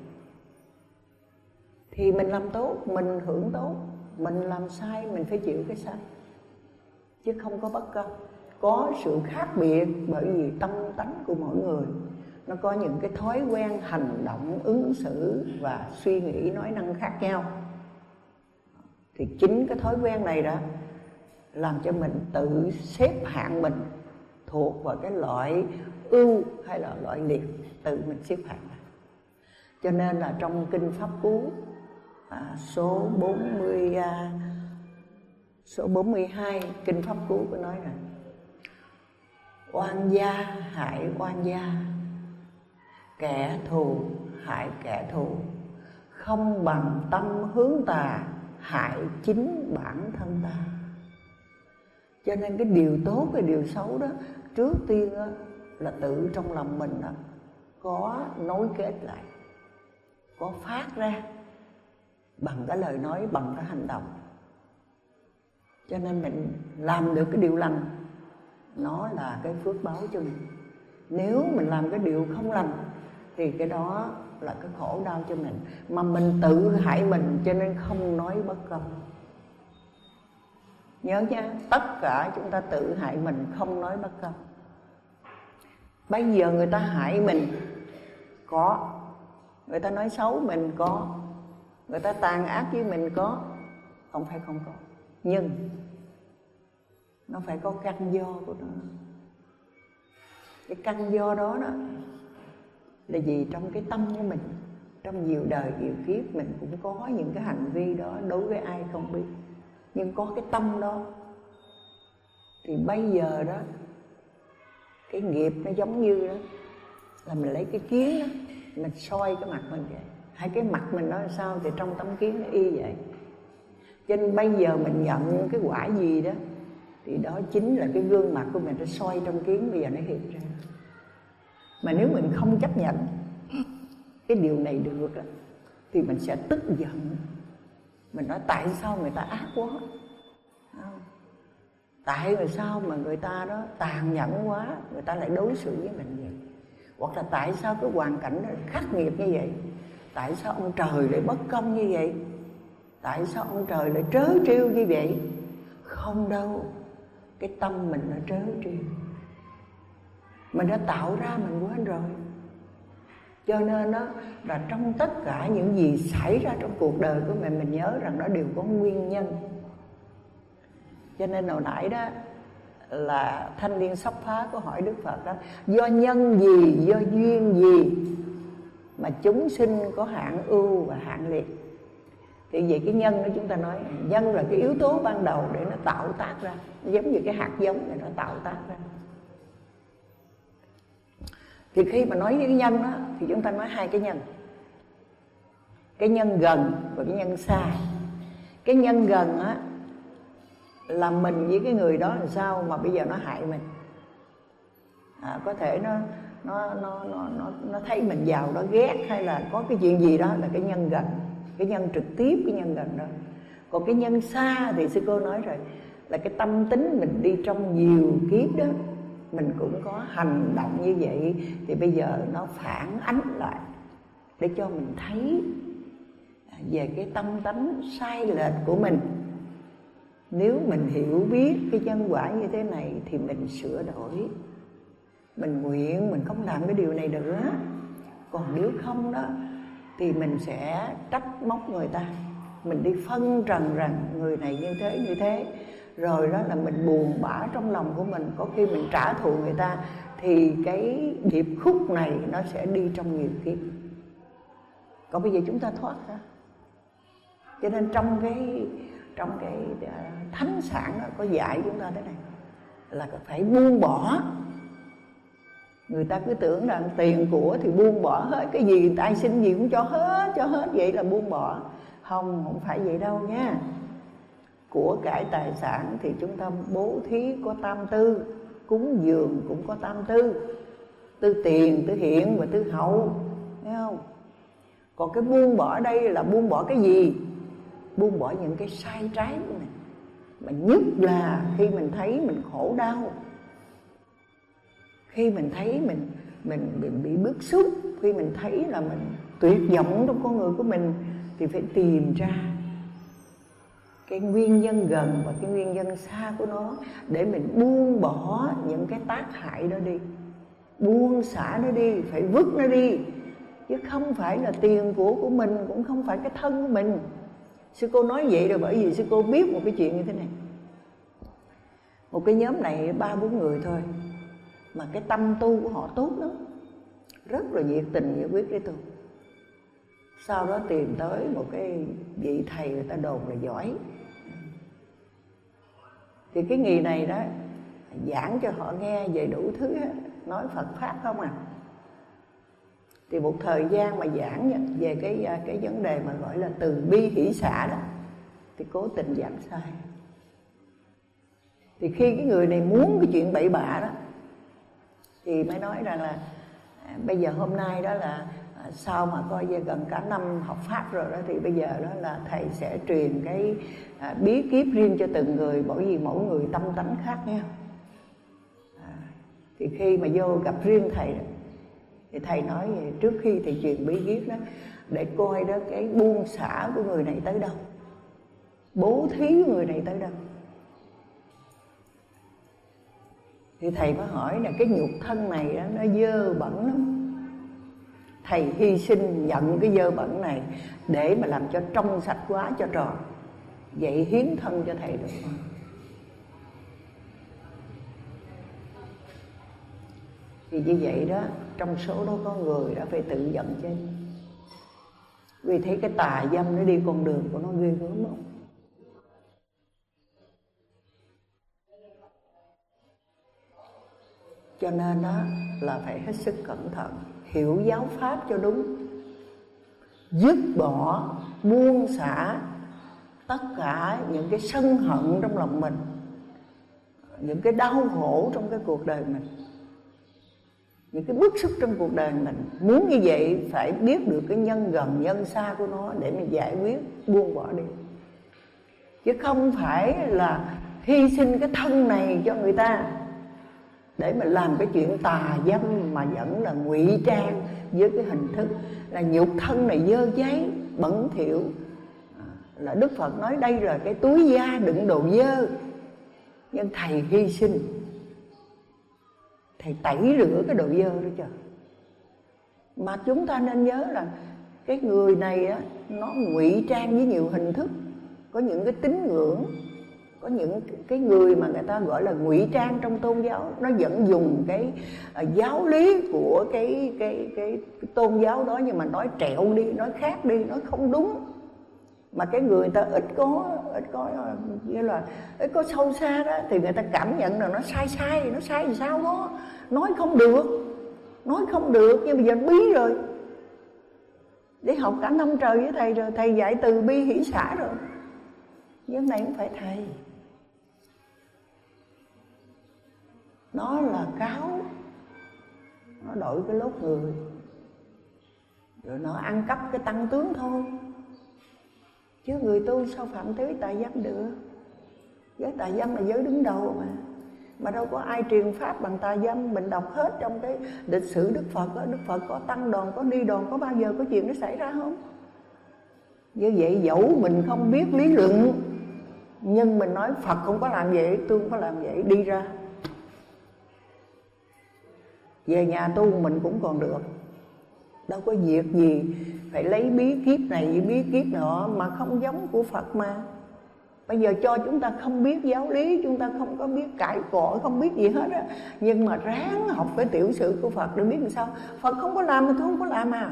thì mình làm tốt, mình hưởng tốt. Mình làm sai, mình phải chịu cái sai, chứ không có bất công. Có sự khác biệt bởi vì tâm tánh của mỗi người nó có những cái thói quen hành động, ứng xử và suy nghĩ nói năng khác nhau. Thì chính cái thói quen này đó làm cho mình tự xếp hạng mình thuộc vào cái loại ưu hay là loại liệt, tự mình xếp hạng. Cho nên là trong Kinh Pháp Cú à, số bốn mươi à, số bốn mươi hai Kinh Pháp Cú có nói rằng: oan gia hại oan gia, kẻ thù hại kẻ thù, không bằng tâm hướng tà, hại chính bản thân ta. Cho nên cái điều tốt, cái điều xấu đó, trước tiên đó, là tự trong lòng mình đó, có nối kết lại, có phát ra bằng cái lời nói, bằng cái hành động. Cho nên mình làm được cái điều lành, nó là cái phước báo cho mình. Nếu mình làm cái điều không lành thì cái đó là cái khổ đau cho mình, mà mình tự hại mình, cho nên không nói bất công. Nhớ nha, tất cả chúng ta tự hại mình, không nói bất công. Bây giờ người ta hại mình có, người ta nói xấu mình có, người ta tàn ác với mình có, không phải không có. Nhưng nó phải có căn do của nó. Cái căn do đó đó là gì? Trong cái tâm của mình, trong nhiều đời nhiều kiếp mình cũng có những cái hành vi đó, đối với ai không biết, nhưng có cái tâm đó. Thì bây giờ đó, cái nghiệp nó giống như đó là mình lấy cái kiến đó, mình soi cái mặt mình vậy. Hai cái mặt mình nói sao thì trong tấm kiến nó y vậy. Cho nên bây giờ mình nhận cái quả gì đó thì đó chính là cái gương mặt của mình, nó soi trong kiến, bây giờ nó hiện ra. Mà nếu mình không chấp nhận cái điều này được đó, thì mình sẽ tức giận. Mình nói tại sao người ta ác quá, không? Tại vì sao mà người ta đó tàn nhẫn quá, người ta lại đối xử với mình vậy? Hoặc là tại sao cái hoàn cảnh nó khắc nghiệt như vậy? Tại sao ông trời lại bất công như vậy? Tại sao ông trời lại trớ trêu như vậy? Không đâu, cái tâm mình nó trớ trêu, mình đã tạo ra mình quên rồi. Cho nên đó là trong tất cả những gì xảy ra trong cuộc đời của mình, mình nhớ rằng nó đều có nguyên nhân. Cho nên hồi nãy đó là thanh niên Sóc Phá có hỏi Đức Phật đó: do nhân gì, do duyên gì mà chúng sinh có hạng ưu và hạng liệt? Thì về cái nhân đó chúng ta nói, nhân là cái yếu tố ban đầu để nó tạo tác ra, giống như cái hạt giống này nó tạo tác ra. Thì khi mà nói với cái nhân đó thì chúng ta nói hai cái nhân, cái nhân gần và cái nhân xa. Cái nhân gần á là mình với cái người đó làm sao mà bây giờ nó hại mình. À, có thể nó nó nó nó nó nó thấy mình giàu đó ghét, hay là có cái chuyện gì đó, là cái nhân gần, cái nhân trực tiếp, cái nhân gần đó. Còn cái nhân xa thì sư cô nói rồi, là cái tâm tính mình đi trong nhiều kiếp đó, mình cũng có hành động như vậy, thì bây giờ nó phản ánh lại để cho mình thấy về cái tâm tánh sai lệch của mình. Nếu mình hiểu biết cái nhân quả như thế này thì mình sửa đổi, mình nguyện mình không làm cái điều này nữa. Còn nếu không đó thì mình sẽ trách móc người ta, mình đi phân trần rằng người này như thế như thế, rồi đó là mình buồn bã trong lòng của mình. Có khi mình trả thù người ta thì cái điệp khúc này nó sẽ đi trong nhiều kiếp. Còn bây giờ chúng ta thoát ra. Cho nên trong cái trong cái thánh sản đó có dạy chúng ta thế này, là phải buông bỏ. Người ta cứ tưởng rằng tiền của thì buông bỏ hết, cái gì người ta ai xin gì cũng cho hết, cho hết vậy là buông bỏ. Không, không phải vậy đâu nha. Của cải tài sản thì chúng ta bố thí có tam tư, cúng dường cũng có tam tư: tư tiền, tư hiện và tư hậu, thấy không? Còn cái buông bỏ đây là buông bỏ cái gì? Buông bỏ những cái sai trái của mình. Mà nhất là khi mình thấy mình khổ đau, khi mình thấy mình mình bị, bị bức xúc, khi mình thấy là mình tuyệt vọng trong con người của mình, thì phải tìm ra cái nguyên nhân gần và cái nguyên nhân xa của nó, để mình buông bỏ những cái tác hại đó đi, buông xả nó đi, phải vứt nó đi. Chứ không phải là tiền của của mình, cũng không phải cái thân của mình. Sư cô nói vậy là bởi vì sư cô biết một cái chuyện như thế này. Một cái nhóm này ba bốn người thôi, mà cái tâm tu của họ tốt lắm, rất là nhiệt tình giải quyết cái tu. Sau đó tìm tới một cái vị thầy người ta đồn là giỏi, thì cái nghề này đó giảng cho họ nghe về đủ thứ hết, nói Phật pháp không à. Thì một thời gian mà giảng về cái cái vấn đề mà gọi là từ bi hỷ xả đó, thì cố tình giảng sai. Thì khi cái người này muốn cái chuyện bậy bạ đó, thì mới nói rằng là à, bây giờ hôm nay đó là à, sau mà coi như gần cả năm học pháp rồi đó, thì bây giờ đó là thầy sẽ truyền cái à, bí kíp riêng cho từng người, bởi vì mỗi người tâm tánh khác nha. À, thì khi mà vô gặp riêng thầy đó, thì thầy nói vậy, trước khi thầy truyền bí kíp đó, để coi đó cái buông xả của người này tới đâu, bố thí của người này tới đâu. Thì thầy mới hỏi là cái nhục thân này đó, nó dơ bẩn lắm. Thầy hy sinh nhận cái dơ bẩn này để mà làm cho trong sạch quá cho tròn. Vậy hiến thân cho thầy được không? Thì như vậy đó, trong số đó có người đã phải tự giận chết. Vì thấy cái tà dâm nó đi con đường của nó ghê gớm không? Cho nên đó là phải hết sức cẩn thận, hiểu giáo pháp cho đúng, dứt bỏ, buông xả tất cả những cái sân hận trong lòng mình, những cái đau khổ trong cái cuộc đời mình, những cái bức xúc trong cuộc đời mình. Muốn như vậy phải biết được cái nhân gần nhân xa của nó để mình giải quyết, buông bỏ đi. Chứ không phải là hy sinh cái thân này cho người ta để mà làm cái chuyện tà dâm, mà vẫn là ngụy trang với cái hình thức là nhục thân này dơ giấy, bẩn thỉu. Là Đức Phật nói đây là cái túi da đựng đồ dơ, nhưng thầy hy sinh, thầy tẩy rửa cái đồ dơ đó trời. Mà chúng ta nên nhớ là cái người này á, nó ngụy trang với nhiều hình thức. Có những cái tín ngưỡng, có những cái người mà người ta gọi là ngụy trang trong tôn giáo, nó vẫn dùng cái uh, giáo lý của cái, cái, cái, cái tôn giáo đó, nhưng mà nói trẹo đi, nói khác đi, nói không đúng. Mà cái người ta ít có ít có như là ít có sâu xa đó, thì người ta cảm nhận là nó sai sai, nó sai thì sao đó, nói không được, nói không được, nhưng bây giờ bí rồi. Để học cả năm trời với thầy rồi, thầy dạy từ bi hỷ xả rồi, nhưng này không phải thầy. Nó là cáo, nó đổi cái lốt người, rồi nó ăn cắp cái tăng tướng thôi. Chứ người tu sao phạm tới tà dâm được? Giới tà dâm là giới đứng đầu mà. Mà đâu có ai truyền pháp bằng tà dâm. Mình đọc hết trong cái lịch sử Đức Phật đó, Đức Phật có tăng đoàn, có ni đoàn, có bao giờ có chuyện đó xảy ra không? Như vậy dẫu mình không biết lý luận, nhưng mình nói Phật không có làm vậy, tôi không có làm vậy, đi ra về nhà tu mình cũng còn được. Đâu có việc gì phải lấy bí kíp này bí kíp nọ mà không giống của Phật mà. Bây giờ cho chúng ta không biết giáo lý, chúng ta không có biết cãi cọ, không biết gì hết á, nhưng mà ráng học cái tiểu sử của Phật để biết làm sao. Phật không có làm mà tôi không có làm à.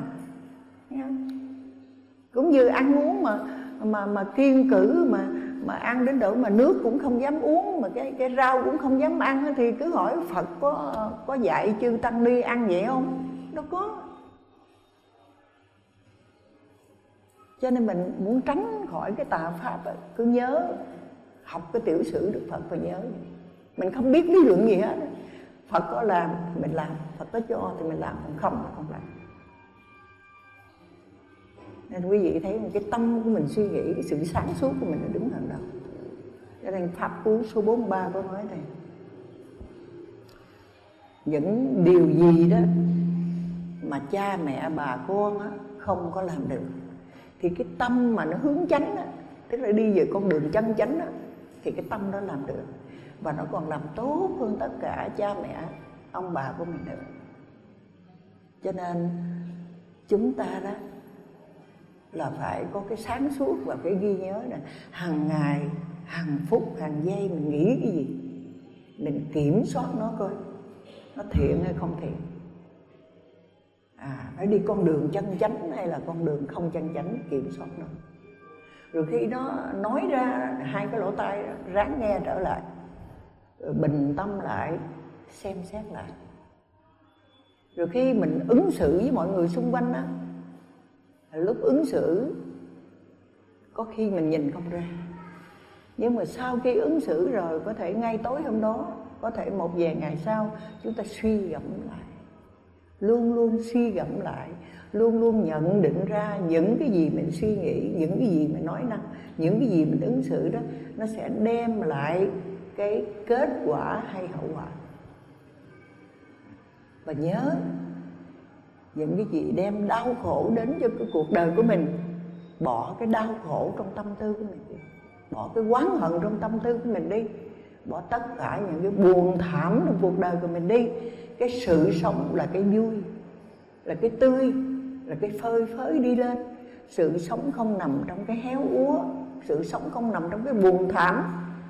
Cũng như ăn uống mà mà mà kiêng cữ, mà mà ăn đến độ mà nước cũng không dám uống, mà cái cái rau cũng không dám ăn, thì cứ hỏi Phật có có dạy chư tăng ni ăn vậy không? Đâu có. Cho nên mình muốn tránh khỏi cái tà pháp ấy, cứ nhớ học cái tiểu sử Đức Phật, phải nhớ. Mình không biết lý luận gì hết, Phật có làm thì mình làm, Phật có cho thì mình làm, còn không thì không làm. Nên quý vị thấy cái tâm của mình suy nghĩ, cái sự sáng suốt của mình nó đứng hàng đầu. Cho nên Pháp Cú số bốn mươi ba có nói này: những điều gì đó mà cha mẹ bà con á, không có làm được, thì cái tâm mà nó hướng chánh á, tức là đi về con đường chân chánh á, thì cái tâm đó làm được. Và nó còn làm tốt hơn tất cả cha mẹ, ông bà của mình nữa. Cho nên chúng ta đó là phải có cái sáng suốt và cái ghi nhớ là hàng ngày, hàng phút, hàng giây mình nghĩ cái gì, mình kiểm soát nó coi nó thiện hay không thiện. À, nó đi con đường chân chánh hay là con đường không chân chánh, kiểm soát nó. Rồi khi nó nói ra, hai cái lỗ tai ráng nghe trở lại, rồi bình tâm lại, xem xét lại. Rồi khi mình ứng xử với mọi người xung quanh á, lúc ứng xử có khi mình nhìn không ra, nhưng mà sau khi ứng xử rồi, có thể ngay tối hôm đó, có thể một vài ngày sau, chúng ta suy gẫm lại, luôn luôn suy gẫm lại, luôn luôn nhận định ra những cái gì mình suy nghĩ, những cái gì mình nói năng, những cái gì mình ứng xử đó, nó sẽ đem lại cái kết quả hay hậu quả. Và nhớ, những cái gì đem đau khổ đến cho cái cuộc đời của mình, bỏ cái đau khổ trong tâm tư của mình đi, bỏ cái oán hận trong tâm tư của mình đi, bỏ tất cả những cái buồn thảm trong cuộc đời của mình đi. Cái sự sống là cái vui, là cái tươi, là cái phơi phới đi lên. Sự sống không nằm trong cái héo úa, sự sống không nằm trong cái buồn thảm.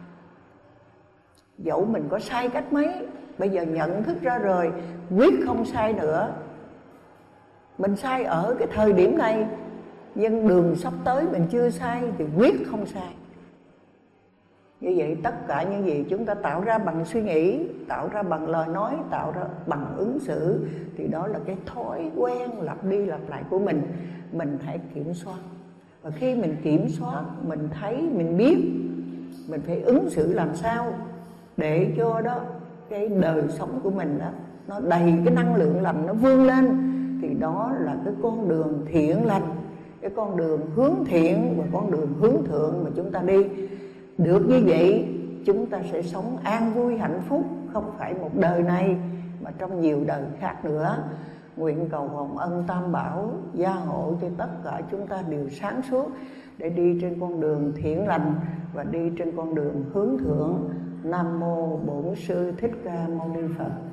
Dẫu mình có sai cách mấy, bây giờ nhận thức ra rồi, quyết không sai nữa. Mình sai ở cái thời điểm này, nhưng đường sắp tới mình chưa sai thì quyết không sai. Như vậy tất cả những gì chúng ta tạo ra bằng suy nghĩ, tạo ra bằng lời nói, tạo ra bằng ứng xử, thì đó là cái thói quen lặp đi lặp lại của mình. Mình hãy kiểm soát. Và khi mình kiểm soát, mình thấy, mình biết, mình phải ứng xử làm sao để cho đó cái đời sống của mình đó, nó đầy cái năng lượng lành, nó vươn lên. Thì đó là cái con đường thiện lành, cái con đường hướng thiện và con đường hướng thượng mà chúng ta đi. Được như vậy, chúng ta sẽ sống an vui hạnh phúc, không phải một đời này mà trong nhiều đời khác nữa. Nguyện cầu hồng ân Tam Bảo gia hộ cho tất cả chúng ta đều sáng suốt để đi trên con đường thiện lành và đi trên con đường hướng thượng. Nam mô Bổn Sư Thích Ca Mâu Ni Phật.